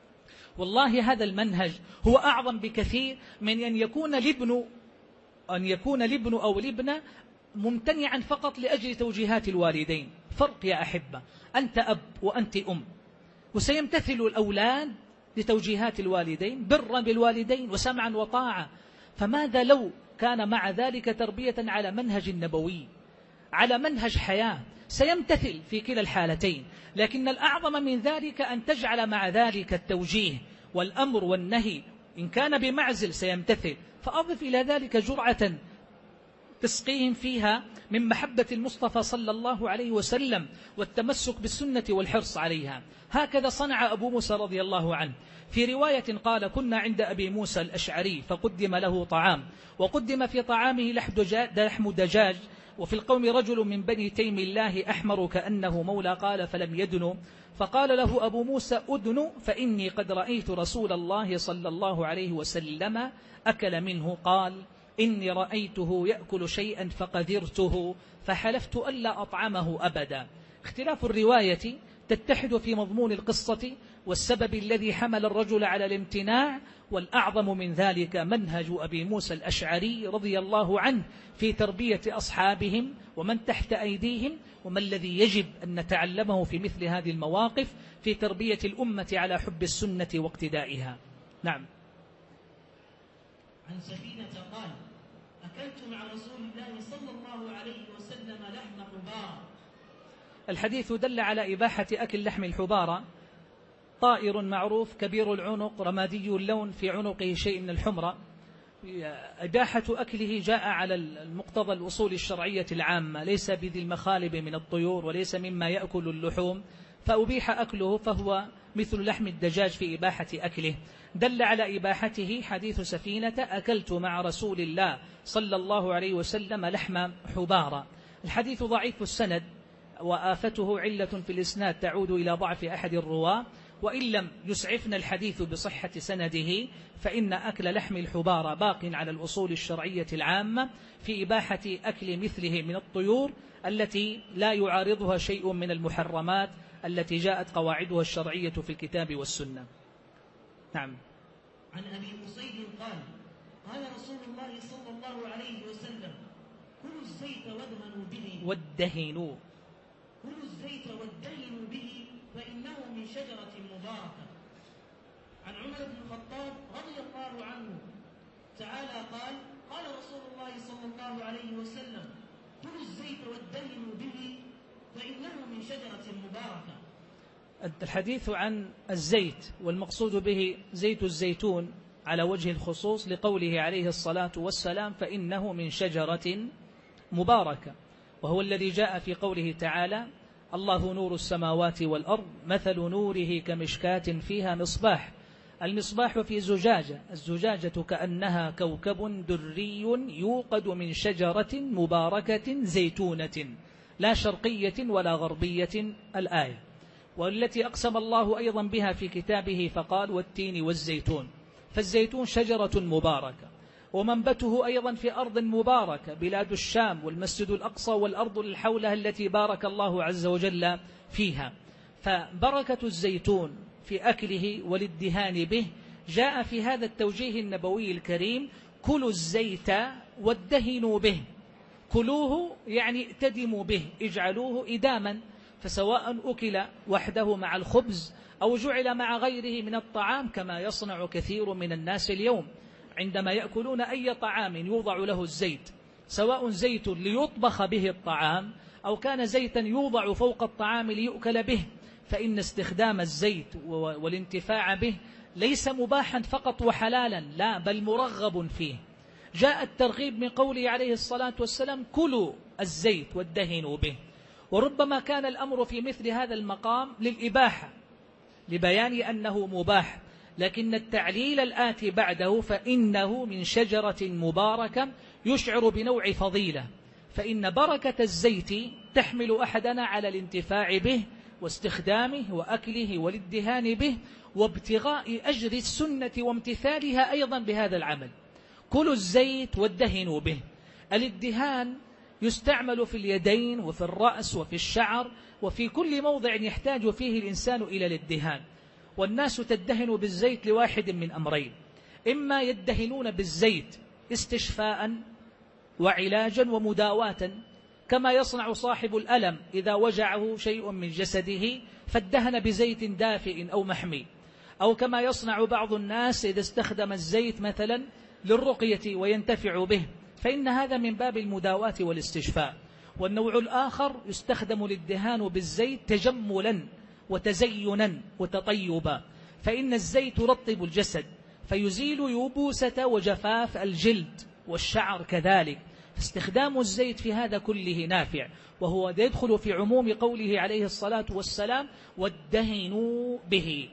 والله هذا المنهج هو أعظم بكثير من أن يكون الابن أن يكون الابن أو الابنة ممتنعا فقط لأجل توجيهات الوالدين. فرق يا أحبة، أنت أب وأنت أم، وسيمتثل الأولاد لتوجيهات الوالدين برا بالوالدين وسمعا وطاعة، فماذا لو كان مع ذلك تربية على منهج نبوي على منهج حياة؟ سيمتثل في كلا الحالتين، لكن الأعظم من ذلك أن تجعل مع ذلك التوجيه والأمر والنهي، إن كان بمعزل سيمتثل، فأضف إلى ذلك جرعة تسقيهم فيها من محبة المصطفى صلى الله عليه وسلم والتمسك بالسنة والحرص عليها. هكذا صنع أبو موسى رضي الله عنه. في رواية قال كنا عند أبي موسى الأشعري فقدم له طعام، وقدم في طعامه لحم دجاج، وفي القوم رجل من بني تيم الله أحمر كأنه مولى، قال فلم يدنوا، فقال له أبو موسى أدن فإني قد رأيت رسول الله صلى الله عليه وسلم أكل منه. قال إني رأيته يأكل شيئا فقذرته فحلفت ألا أطعمه أبدا. اختلاف الرواية تتحد في مضمون القصة والسبب الذي حمل الرجل على الامتناع، والأعظم من ذلك منهج أبي موسى الأشعري رضي الله عنه في تربية أصحابهم ومن تحت أيديهم، وما الذي يجب أن نتعلمه في مثل هذه المواقف في تربية الأمة على حب السنة واقتدائها. نعم. عن سفينة قال أكلت مع رسول الله صلى الله عليه وسلم لحم حبارة. الحديث دل على إباحة أكل لحم الحبارة، طائر معروف كبير العنق رمادي اللون في عنقه شيء من الحمرة. إباحة أكله جاء على المقتضى الأصول الشرعية العامة، ليس بذي المخالب من الطيور وليس مما يأكل اللحوم، فأبيح أكله، فهو مثل لحم الدجاج في إباحة أكله. دل على إباحته حديث سفينة أكلت مع رسول الله صلى الله عليه وسلم لحم حبارة. الحديث ضعيف السند وآفته علة في الإسناد تعود إلى ضعف أحد الرواة، وإن لم يسعفنا الحديث بصحة سنده فإن أكل لحم الحبارة باق على الأصول الشرعية العامة في إباحة أكل مثله من الطيور التي لا يعارضها شيء من المحرمات التي جاءت قواعدها الشرعية في الكتاب والسنة. نعم. عن أبي أسيد قال قال رسول الله صلى الله عليه وسلم كلوا الزيت وادهنوا به وادهنوا كلوا الزيت وادهنوا به فإنه من شجرة مباركة. عن عمر بن الخطاب رضي الله عنه تعالى قال قال رسول الله صلى الله عليه وسلم كلوا الزيت وادهنوا به فإنه من شجرة مباركة. الحديث عن الزيت والمقصود به زيت الزيتون على وجه الخصوص لقوله عليه الصلاة والسلام فإنه من شجرة مباركة، وهو الذي جاء في قوله تعالى الله نور السماوات والأرض مثل نوره كمشكاة فيها مصباح. المصباح في زجاجة، الزجاجة كأنها كوكب دري يوقد من شجرة مباركة زيتونة لا شرقية ولا غربية الآية، والتي أقسم الله أيضا بها في كتابه فقال والتين والزيتون. فالزيتون شجرة مباركة ومنبته أيضا في أرض مباركة، بلاد الشام والمسجد الأقصى والأرض اللي حولها التي بارك الله عز وجل فيها. فبركة الزيتون في أكله والادهان به جاء في هذا التوجيه النبوي الكريم كلوا الزيت وادهنوا به. كلوه يعني اتدموا به، اجعلوه إداما، فسواء أكل وحده مع الخبز أو جعل مع غيره من الطعام كما يصنع كثير من الناس اليوم عندما يأكلون أي طعام يوضع له الزيت، سواء زيت ليطبخ به الطعام أو كان زيتا يوضع فوق الطعام ليؤكل به، فإن استخدام الزيت والانتفاع به ليس مباحا فقط وحلالا، لا بل مرغب فيه. جاء الترغيب من قوله عليه الصلاة والسلام كلوا الزيت وادهنوا به، وربما كان الأمر في مثل هذا المقام للإباحة لبيان أنه مباح، لكن التعليل الآتي بعده فإنه من شجرة مباركة يشعر بنوع فضيلة، فإن بركة الزيت تحمل أحدنا على الانتفاع به واستخدامه وأكله والادهان به وابتغاء أجر السنة وامتثالها أيضا بهذا العمل. كلوا الزيت وادهنوا به. الادهان يستعمل في اليدين وفي الرأس وفي الشعر وفي كل موضع يحتاج فيه الإنسان إلى الادهان، والناس تدهن بالزيت لواحد من أمرين: إما يدهنون بالزيت استشفاء وعلاجا ومداواة، كما يصنع صاحب الألم إذا وجعه شيء من جسده فادهن بزيت دافئ أو محمي، أو كما يصنع بعض الناس إذا استخدم الزيت مثلا للرقية وينتفع به، فإن هذا من باب المداواة والاستشفاء. والنوع الآخر يستخدم الادهان بالزيت تجملا وتزينا وتطيبا، فإن الزيت يرطب الجسد فيزيل يبوسة وجفاف الجلد والشعر كذلك، فاستخدام الزيت في هذا كله نافع، وهو يدخل في عموم قوله عليه الصلاة والسلام وادهنوا به.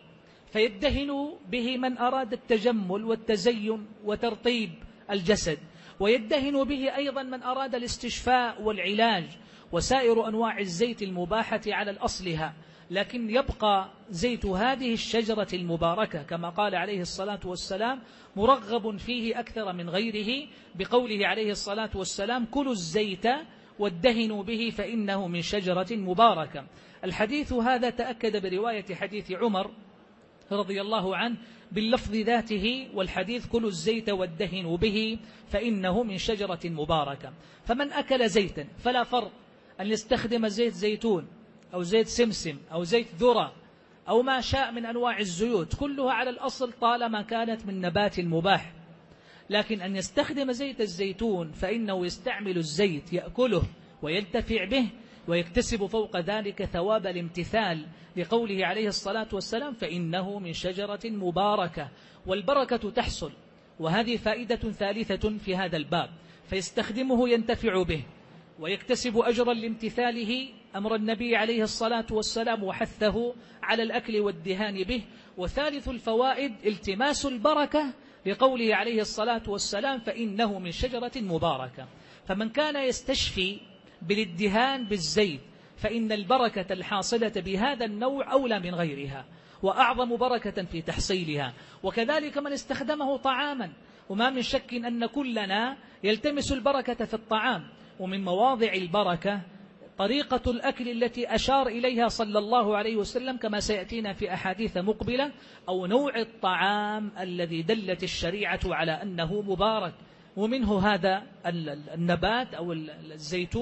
فيدهن به من أراد التجمل والتزين وترطيب الجسد، ويدهن به أيضا من أراد الاستشفاء والعلاج وسائر أنواع الزيت المباحة على الأصلها، لكن يبقى زيت هذه الشجرة المباركة كما قال عليه الصلاة والسلام مرغب فيه أكثر من غيره، بقوله عليه الصلاة والسلام كلوا الزيت وادهنوا به فإنه من شجرة مباركة. الحديث هذا تأكد برواية حديث عمر رضي الله عنه باللفظ ذاته، والحديث كلوا الزيت وادهنوا به فإنه من شجرة مباركة. فمن أكل زيتا فلا فرق أن يستخدم زيت زيتون أو زيت سمسم أو زيت ذرة أو ما شاء من أنواع الزيوت، كلها على الأصل طالما كانت من نبات مباح، لكن أن يستخدم زيت الزيتون فإنه يستعمل الزيت يأكله وينتفع به ويكتسب فوق ذلك ثواب الامتثال لقوله عليه الصلاة والسلام فإنه من شجرة مباركة، والبركة تحصل. وهذه فائدة ثالثة في هذا الباب، فيستخدمه ينتفع به ويكتسب أجرا لامتثاله أمر النبي عليه الصلاة والسلام وحثه على الأكل والدهان به. وثالث الفوائد التماس البركة لقوله عليه الصلاة والسلام فإنه من شجرة مباركة. فمن كان يستشفي بالادهان بالزيت فإن البركة الحاصلة بهذا النوع أولى من غيرها وأعظم بركة في تحصيلها. وكذلك من استخدمه طعاما، وما من شك أن كلنا يلتمس البركة في الطعام، ومن مواضع البركة طريقة الأكل التي أشار إليها صلى الله عليه وسلم كما سيأتينا في أحاديث مقبلة، أو نوع الطعام الذي دلت الشريعة على أنه مبارك، ومنه هذا النبات أو الزيتون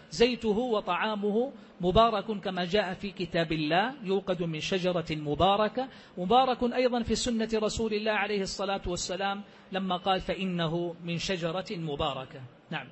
زيته وطعامه مبارك كما جاء في كتاب الله، يوقد من شجرة مباركة، مبارك أيضا في سنة رسول الله عليه الصلاة والسلام لما قال فإنه من شجرة مباركة. نعم.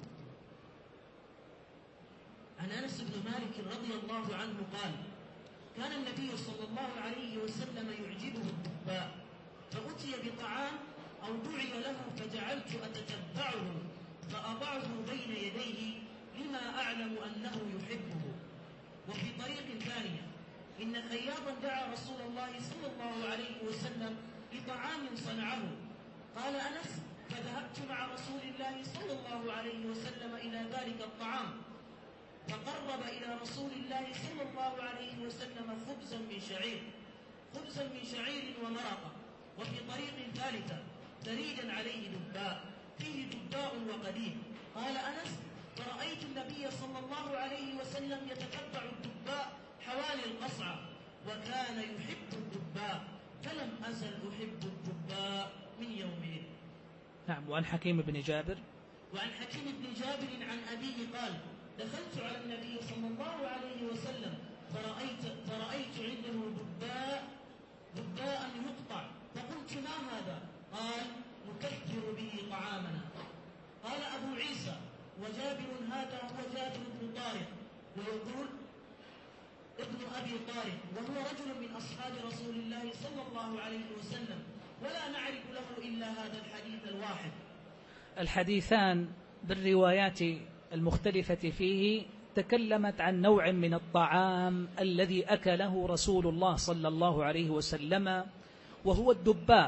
عن أنس بن مالك رضي الله عنه قال: كان النبي صلى الله عليه وسلم يعجبه الدباء، فأتي بطعام أو دعي له فجعلت أتتبعه فأضعه بين يديه لما أعلم أنه يحبه. وفي طريق ثانية: إن خياطا دعا رسول الله صلى الله عليه وسلم لطعام صنعه. قال أنس: فذهبت مع رسول الله صلى الله عليه وسلم إلى ذلك الطعام، فقرب إلى رسول الله صلى الله عليه وسلم خبزا من شعير خبزا من شعير ومرقة. وفي طريق ثالثة: ثريدا عليه دباء فيه دباء وقديم. قال أنس: فرأيت النبي صلى الله عليه وسلم يتتبع الدباء حوالي القصعة، وكان يحب الدباء، فلم أزل أحب الدباء من يومئذ. نعم. وعن حكيم بن جابر وعن حكيم بن جابر عن أبيه قال: دخلت على النبي صلى الله عليه وسلم فرأيت, فرأيت عنده دباء دباء يقطع، فقلت: ما هذا؟ قال: نكثر به طعامنا. قال أبو عيسى: وجابر هذا هو جابر بن طارق، ويقول ابن أبي طارق، وهو رجل من أصحاب رسول الله صلى الله عليه وسلم، ولا نعرف له إلا هذا الحديث الواحد. الحديثان بالروايات المختلفة فيه تكلمت عن نوع من الطعام الذي أكله رسول الله صلى الله عليه وسلم، وهو الدباء.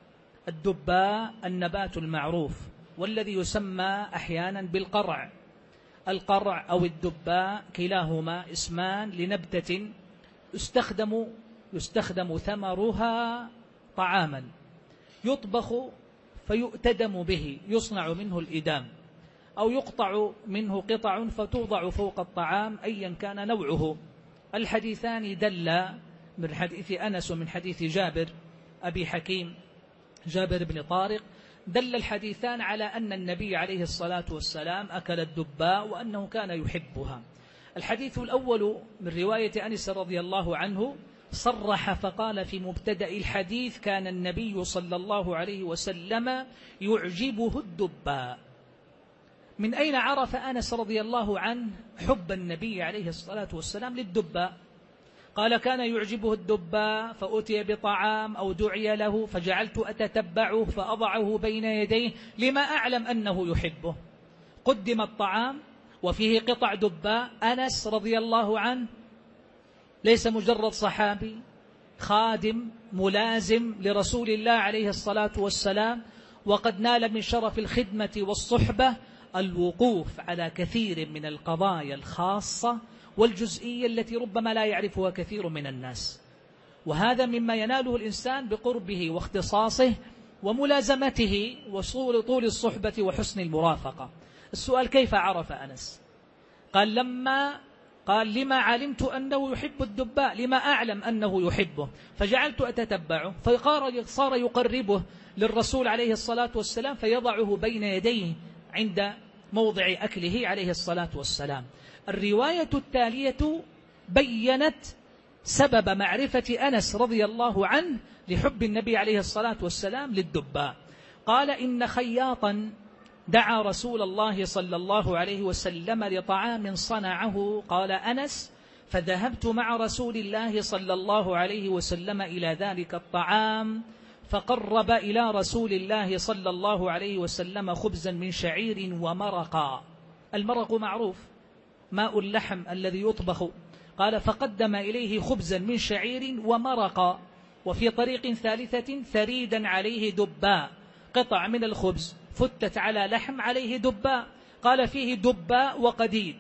الدباء النبات المعروف والذي يسمى أحيانا بالقرع. القرع أو الدباء كلاهما اسمان لنبتة يستخدم يستخدم ثمرها طعاما، يطبخ فيؤتدم به، يصنع منه الإدام، أو يقطع منه قطع فتوضع فوق الطعام أيا كان نوعه. الحديثان دل من حديث أنس ومن حديث جابر أبي حكيم جابر بن طارق، دل الحديثان على أن النبي عليه الصلاة والسلام أكل الدباء وأنه كان يحبها. الحديث الأول من رواية أنس رضي الله عنه صرح فقال في مبتدأ الحديث: كان النبي صلى الله عليه وسلم يعجبه الدباء. من أين عرف أنس رضي الله عنه حب النبي عليه الصلاة والسلام للدباء؟ قال: كان يعجبه الدباء فأتي بطعام أو دعي له فجعلت أتتبعه فأضعه بين يديه لما أعلم أنه يحبه. قدم الطعام وفيه قطع دباء. أنس رضي الله عنه ليس مجرد صحابي، خادم ملازم لرسول الله عليه الصلاة والسلام، وقد نال من شرف الخدمة والصحبة الوقوف على كثير من القضايا الخاصة والجزئية التي ربما لا يعرفها كثير من الناس، وهذا مما يناله الإنسان بقربه واختصاصه وملازمته وطول الصحبة وحسن المرافقة. السؤال: كيف عرف أنس؟ قال: لما قال لما علمت أنه يحب الدباء، لما أعلم أنه يحبه، فجعلت أتتبعه، فصار يقربه للرسول عليه الصلاة والسلام فيضعه بين يديه عند موضع أكله عليه الصلاة والسلام. الرواية التالية بيّنت سبب معرفة أنس رضي الله عنه لحب النبي عليه الصلاة والسلام للدباء. قال: إن خياطا دعا رسول الله صلى الله عليه وسلم لطعام صنعه. قال أنس: فذهبت مع رسول الله صلى الله عليه وسلم إلى ذلك الطعام، فقرب إلى رسول الله صلى الله عليه وسلم خبزا من شعير ومرقا. المرق معروف، ماء اللحم الذي يطبخ. قال: فقدم إليه خبزا من شعير ومرقا. وفي طريق ثالثة: ثريدا عليه دباء، قطع من الخبز فتت على لحم عليه دباء. قال: فيه دباء وقديد.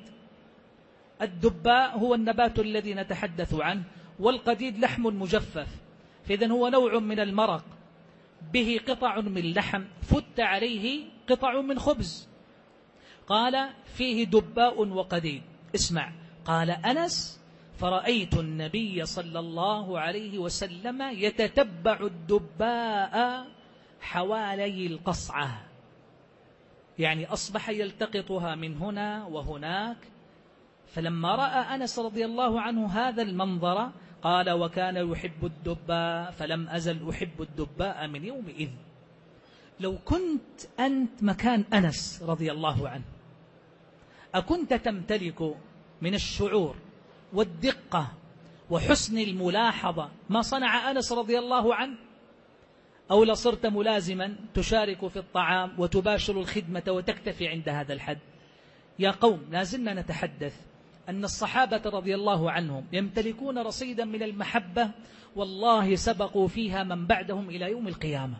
الدباء هو النبات الذي نتحدث عنه، والقديد لحم مجفف، فإذن هو نوع من المرق به قطع من لحم فت عليه قطع من خبز. قال: فيه دباء وقديد. اسمع، قال أنس: فرأيت النبي صلى الله عليه وسلم يتتبع الدباء حوالي القصعة، يعني أصبح يلتقطها من هنا وهناك فلما رأى أنس رضي الله عنه هذا المنظر قال: وكان يحب الدباء فلم أزل أحب الدباء من يومئذ. لو كنت أنت مكان أنس رضي الله عنه، أكنت تمتلك من الشعور والدقة وحسن الملاحظة ما صنع أنس رضي الله عنه؟ أو لصرت ملازما تشارك في الطعام وتباشر الخدمة وتكتفي عند هذا الحد؟ يا قوم، لازلنا نتحدث أن الصحابة رضي الله عنهم يمتلكون رصيدا من المحبة والله سبقوا فيها من بعدهم إلى يوم القيامة.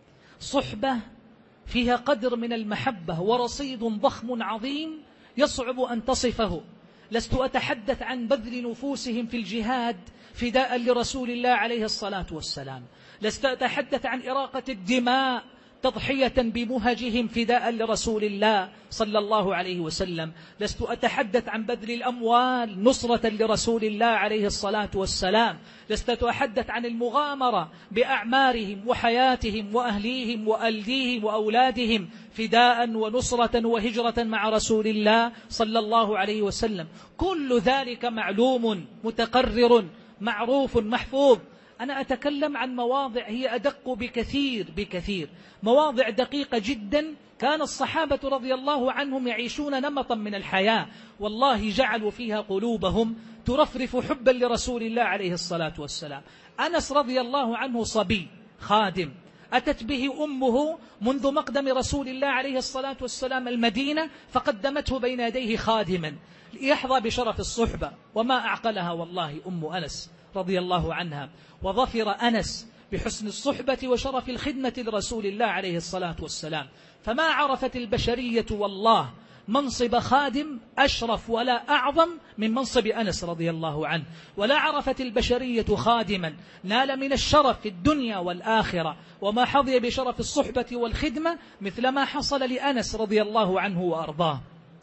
صحبة فيها قدر من المحبة ورصيد ضخم عظيم يصعب أن تصفه. لست أتحدث عن بذل نفوسهم في الجهاد فداء لرسول الله عليه الصلاة والسلام، لست أتحدث عن إراقة الدماء تضحية بمهجهم فداء لرسول الله صلى الله عليه وسلم، لست أتحدث عن بذل الأموال نصرة لرسول الله عليه الصلاة والسلام، لست أتحدث عن المغامرة بأعمارهم وحياتهم وأهليهم وألديهم وأولادهم فداء ونصرة وهجرة مع رسول الله صلى الله عليه وسلم. كل ذلك معلوم متقرر معروف محفوظ. أنا أتكلم عن مواضع هي أدق بكثير بكثير، مواضع دقيقة جدا كان الصحابة رضي الله عنهم يعيشون نمطا من الحياة والله جعلوا فيها قلوبهم ترفرف حبا لرسول الله عليه الصلاة والسلام. أنس رضي الله عنه صبي خادم أتت به أمه منذ مقدم رسول الله عليه الصلاة والسلام المدينة، فقدمته بين يديه خادما ليحظى بشرف الصحبة، وما أعقلها والله أم أنس رضي الله عنها. وظفر أنس بحسن الصحبة وشرف الخدمة لرسول الله عليه الصلاة والسلام، فما عرفت البشرية والله منصب خادم أشرف ولا أعظم من منصب أنس رضي الله عنه، ولا عرفت البشرية خادما نال من الشرف في الدنيا والآخرة وما حظي بشرف الصحبة والخدمة مثل ما حصل لأنس رضي الله عنه وأرضاه.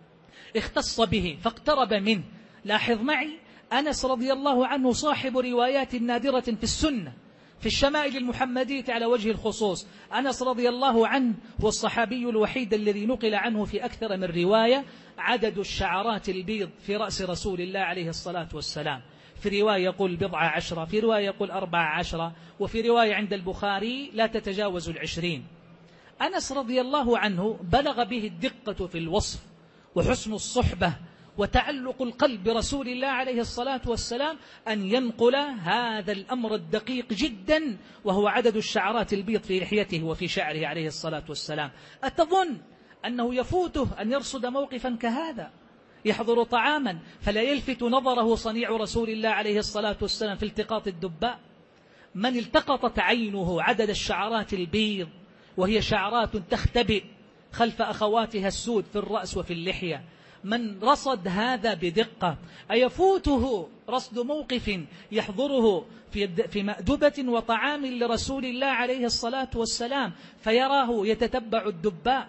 اختص به فاقترب منه. لاحظ معي، أنس رضي الله عنه صاحب روايات نادرة في السنة في الشمائل المحمدية على وجه الخصوص. أنس رضي الله عنه هو الصحابي الوحيد الذي نقل عنه في أكثر من رواية عدد الشعرات البيض في رأس رسول الله عليه الصلاة والسلام. في رواية يقول بضع عشرة، في رواية يقول أربع عشرة، وفي رواية عند البخاري لا تتجاوز العشرين. أنس رضي الله عنه بلغ به الدقة في الوصف وحسن الصحبة وتعلق القلب برسول الله عليه الصلاة والسلام أن ينقل هذا الأمر الدقيق جدا وهو عدد الشعرات البيض في لحيته وفي شعره عليه الصلاة والسلام. أتظن أنه يفوته أن يرصد موقفا كهذا؟ يحضر طعاما فلا يلفت نظره صنيع رسول الله عليه الصلاة والسلام في التقاط الدباء؟ من التقطت عينه عدد الشعرات البيض وهي شعرات تختبئ خلف أخواتها السود في الرأس وفي اللحية، من رصد هذا بدقة؟ أيفوته رصد موقف يحضره في في مأدبة وطعام لرسول الله عليه الصلاة والسلام فيراه يتتبع الدباء؟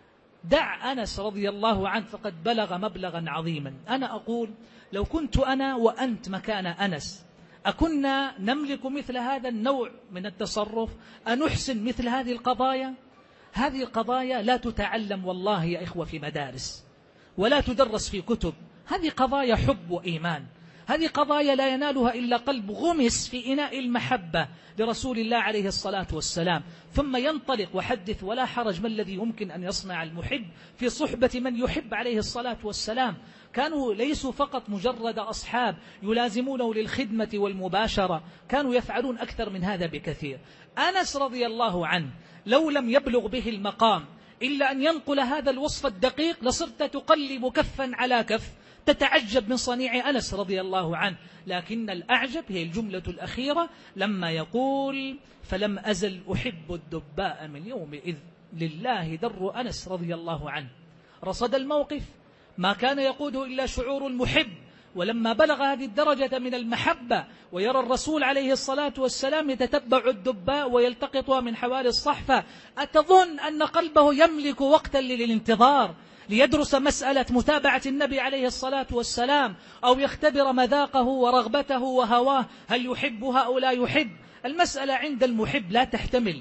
دع أنس رضي الله عنه فقد بلغ مبلغا عظيما. أنا أقول لو كنت أنا وأنت مكان أنس أكنا نملك مثل هذا النوع من التصرف؟ أنحسن مثل هذه القضايا؟ هذه القضايا لا تتعلم والله يا إخوة في مدارس ولا تدرس في كتب. هذه قضايا حب وإيمان، هذه قضايا لا ينالها إلا قلب غمس في إناء المحبة لرسول الله عليه الصلاة والسلام، ثم ينطلق وحدث ولا حرج. ما الذي يمكن أن يصنع المحب في صحبة من يحب عليه الصلاة والسلام؟ كانوا ليسوا فقط مجرد أصحاب يلازمونه للخدمة والمباشرة، كانوا يفعلون أكثر من هذا بكثير. أنس رضي الله عنه لو لم يبلغ به المقام إلا أن ينقل هذا الوصف الدقيق لصرت تقلب كفا على كف تتعجب من صنيع أنس رضي الله عنه. لكن الأعجب هي الجملة الأخيرة لما يقول فلم أزل أحب الدباء من يومئذ. لله در أنس رضي الله عنه، رصد الموقف، ما كان يقوده إلا شعور المحب، ولما بلغ هذه الدرجة من المحبة ويرى الرسول عليه الصلاة والسلام يتتبع الدباء ويلتقطها من حوالي الصحفة، أتظن أن قلبه يملك وقتا للانتظار ليدرس مسألة متابعة النبي عليه الصلاة والسلام أو يختبر مذاقه ورغبته وهواه هل يحبها أو لا يحب؟ المسألة عند المحب لا تحتمل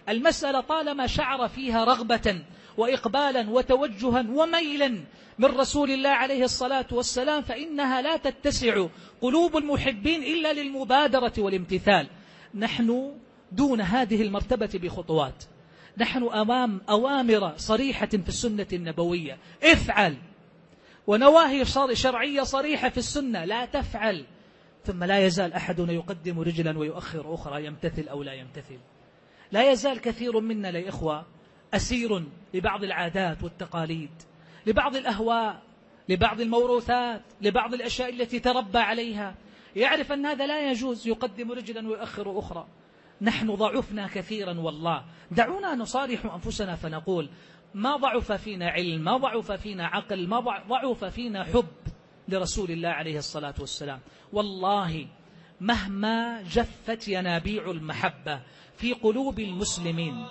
المسألة طالما شعر فيها رغبة وإقبالا وتوجها وميلا من رسول الله عليه الصلاة والسلام فإنها لا تتسع قلوب المحبين إلا للمبادرة والامتثال. نحن دون هذه المرتبة بخطوات، نحن أمام أوامر صريحة في السنة النبوية افعل، ونواهي شرعية صريحة في السنة لا تفعل، ثم لا يزال أحدنا يقدم رجلا ويؤخر أخرى، يمتثل أو لا يمتثل. لا يزال كثير منا يا إخوة أسير لبعض العادات والتقاليد، لبعض الأهواء، لبعض الموروثات، لبعض الأشياء التي تربى عليها، يعرف أن هذا لا يجوز، يقدم رجلا ويؤخر أخرى. نحن ضعفنا كثيرا والله. دعونا نصارح أنفسنا فنقول ما ضعف فينا علم، ما ضعف فينا عقل، ما ضعف فينا حب لرسول الله عليه الصلاة والسلام. والله مهما جفت ينابيع المحبة في قلوب المسلمين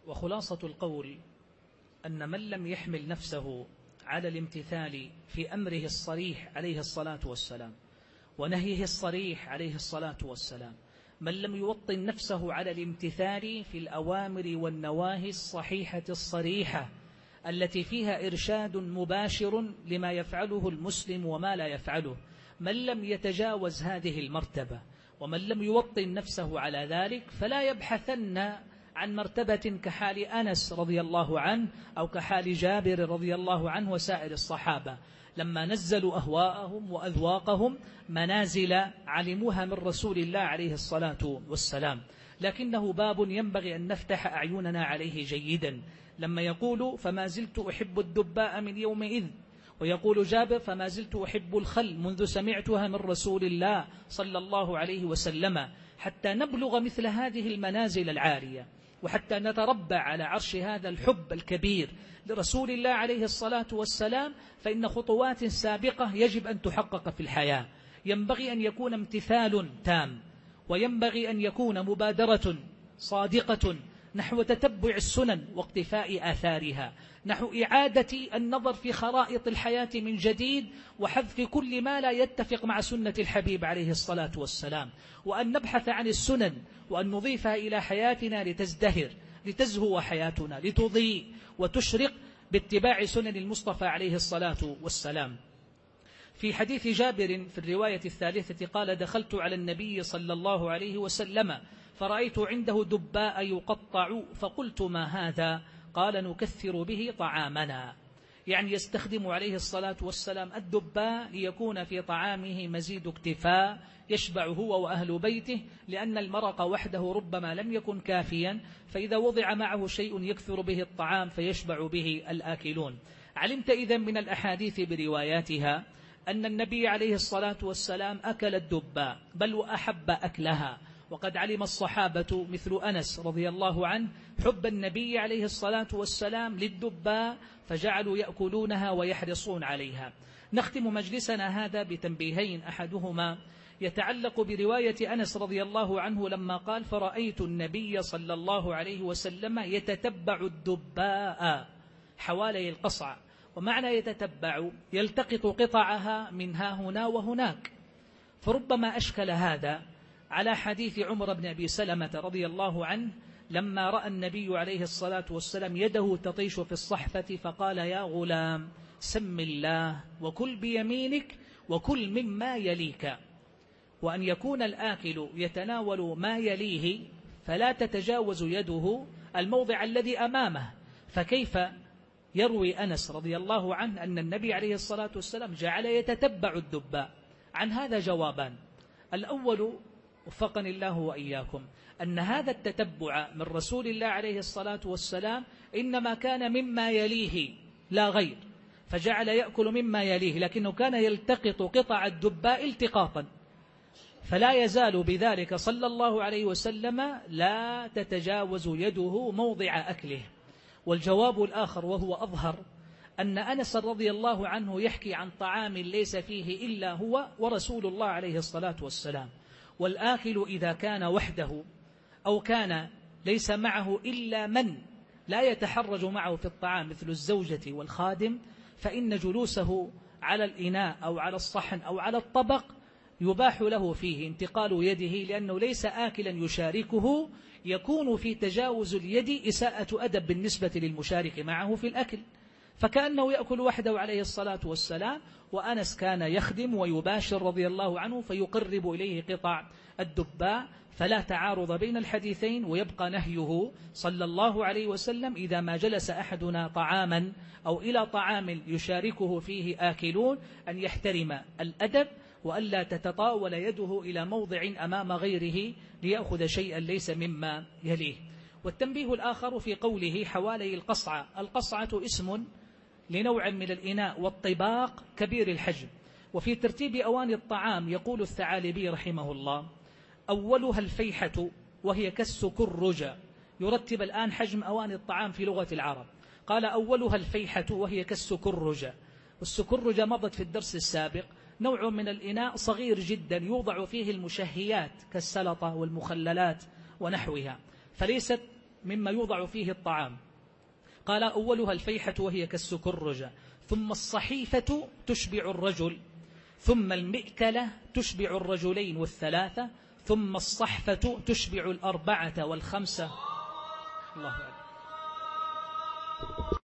وخلاصة القول أن من لم يحمل نفسه على الامتثال في أمره الصريح عليه الصلاة والسلام ونهيه الصريح عليه الصلاة والسلام، من لم يوطن نفسه على الامتثال في الأوامر والنواهي الصحيحة الصريحة التي فيها إرشاد مباشر لما يفعله المسلم وما لا يفعله، من لم يتجاوز هذه المرتبة ومن لم يوطن نفسه على ذلك فلا يبحثن عن مرتبة كحال أنس رضي الله عنه أو كحال جابر رضي الله عنه وسائر الصحابة لما نزلوا أهواءهم وأذواقهم منازل علموها من رسول الله عليه الصلاة والسلام. لكنه باب ينبغي أن نفتح أعيننا عليه جيدا. لما يقول فما زلت أحب الدباء من يومئذ، ويقول جابر فما زلت أحب الخل منذ سمعتها من رسول الله صلى الله عليه وسلم، حتى نبلغ مثل هذه المنازل العالية وحتى نتربع على عرش هذا الحب الكبير لرسول الله عليه الصلاة والسلام، فإن خطوات سابقة يجب أن تحقق في الحياة. ينبغي أن يكون امتثال تام، وينبغي أن يكون مبادرة صادقة نحو تتبع السنن واقتفاء آثارها، نحو إعادة النظر في خرائط الحياة من جديد وحذف كل ما لا يتفق مع سنة الحبيب عليه الصلاة والسلام، وأن نبحث عن السنن وأن نضيفها إلى حياتنا لتزدهر، لتزهو حياتنا، لتضيء وتشرق باتباع سنن المصطفى عليه الصلاة والسلام. في حديث جابر في الرواية الثالثة قال: دخلت على النبي صلى الله عليه وسلم فرأيت عنده دباء يقطع فقلت: ما هذا؟ قال: نكثر به طعامنا. يعني يستخدم عليه الصلاة والسلام الدباء ليكون في طعامه مزيد اكتفاء يشبع هو وأهل بيته، لأن المرق وحده ربما لم يكن كافيا، فإذا وضع معه شيء يكثر به الطعام فيشبع به الآكلون. علمت إذن من الأحاديث برواياتها أن النبي عليه الصلاة والسلام أكل الدباء بل وأحب أكلها، وقد علم الصحابة مثل أنس رضي الله عنه حب النبي عليه الصلاة والسلام للدباء فجعلوا يأكلونها ويحرصون عليها. نختم مجلسنا هذا بتنبيهين، أحدهما يتعلق برواية أنس رضي الله عنه لما قال: فرأيت النبي صلى الله عليه وسلم يتتبع الدباء حوالي القصع. ومعنى يتتبع يلتقط قطعها من ها هنا وهناك، فربما أشكل هذا على حديث عمر بن أبي سلمة رضي الله عنه لما رأى النبي عليه الصلاة والسلام يده تطيش في الصحفة فقال: يا غلام سم الله وكل بيمينك وكل مما يليك. وأن يكون الآكل يتناول ما يليه فلا تتجاوز يده الموضع الذي أمامه. فكيف يروي أنس رضي الله عنه أن النبي عليه الصلاة والسلام جعل يتتبع الدباء؟ عن هذا جوابان. الأول وفقني الله وإياكم أن هذا التتبع من رسول الله عليه الصلاة والسلام إنما كان مما يليه لا غير، فجعل يأكل مما يليه، لكنه كان يلتقط قطع الدباء التقاطا، فلا يزال بذلك صلى الله عليه وسلم لا تتجاوز يده موضع أكله. والجواب الآخر وهو أظهر أن أنس رضي الله عنه يحكي عن طعام ليس فيه إلا هو ورسول الله عليه الصلاة والسلام، والآكل إذا كان وحده أو كان ليس معه إلا من لا يتحرج معه في الطعام مثل الزوجة والخادم، فإن جلوسه على الإناء أو على الصحن أو على الطبق يباح له فيه انتقال يده، لأنه ليس آكلا يشاركه، يكون في تجاوز اليد إساءة أدب بالنسبة للمشارك معه في الأكل، فكأنه يأكل وحده عليه الصلاة والسلام، وأنس كان يخدم ويباشر رضي الله عنه فيقرب إليه قطع الدباء، فلا تعارض بين الحديثين. ويبقى نهيه صلى الله عليه وسلم إذا ما جلس أحدنا طعاما أو إلى طعام يشاركه فيه آكلون أن يحترم الأدب وألا تتطاول يده إلى موضع أمام غيره ليأخذ شيئا ليس مما يليه. والتنبيه الآخر في قوله حوالي القصعة، القصعة اسم لنوع من الإناء والطباق كبير الحجم. وفي ترتيب أواني الطعام يقول الثعالبي رحمه الله: أولها الفيحة وهي كالسكرجة. يرتب الآن حجم أواني الطعام في لغة العرب، قال: أولها الفيحة وهي كالسكرجة. والسكرجة مضت في الدرس السابق، نوع من الإناء صغير جدا يوضع فيه المشهيات كالسلطة والمخللات ونحوها، فليست مما يوضع فيه الطعام. قال أولها الفيحة وهي كالسكرجة، ثم الصحيفة تشبع الرجل، ثم المئكلة تشبع الرجلين والثلاثة، ثم الصحفة تشبع الأربعة والخمسة. الله أكبر.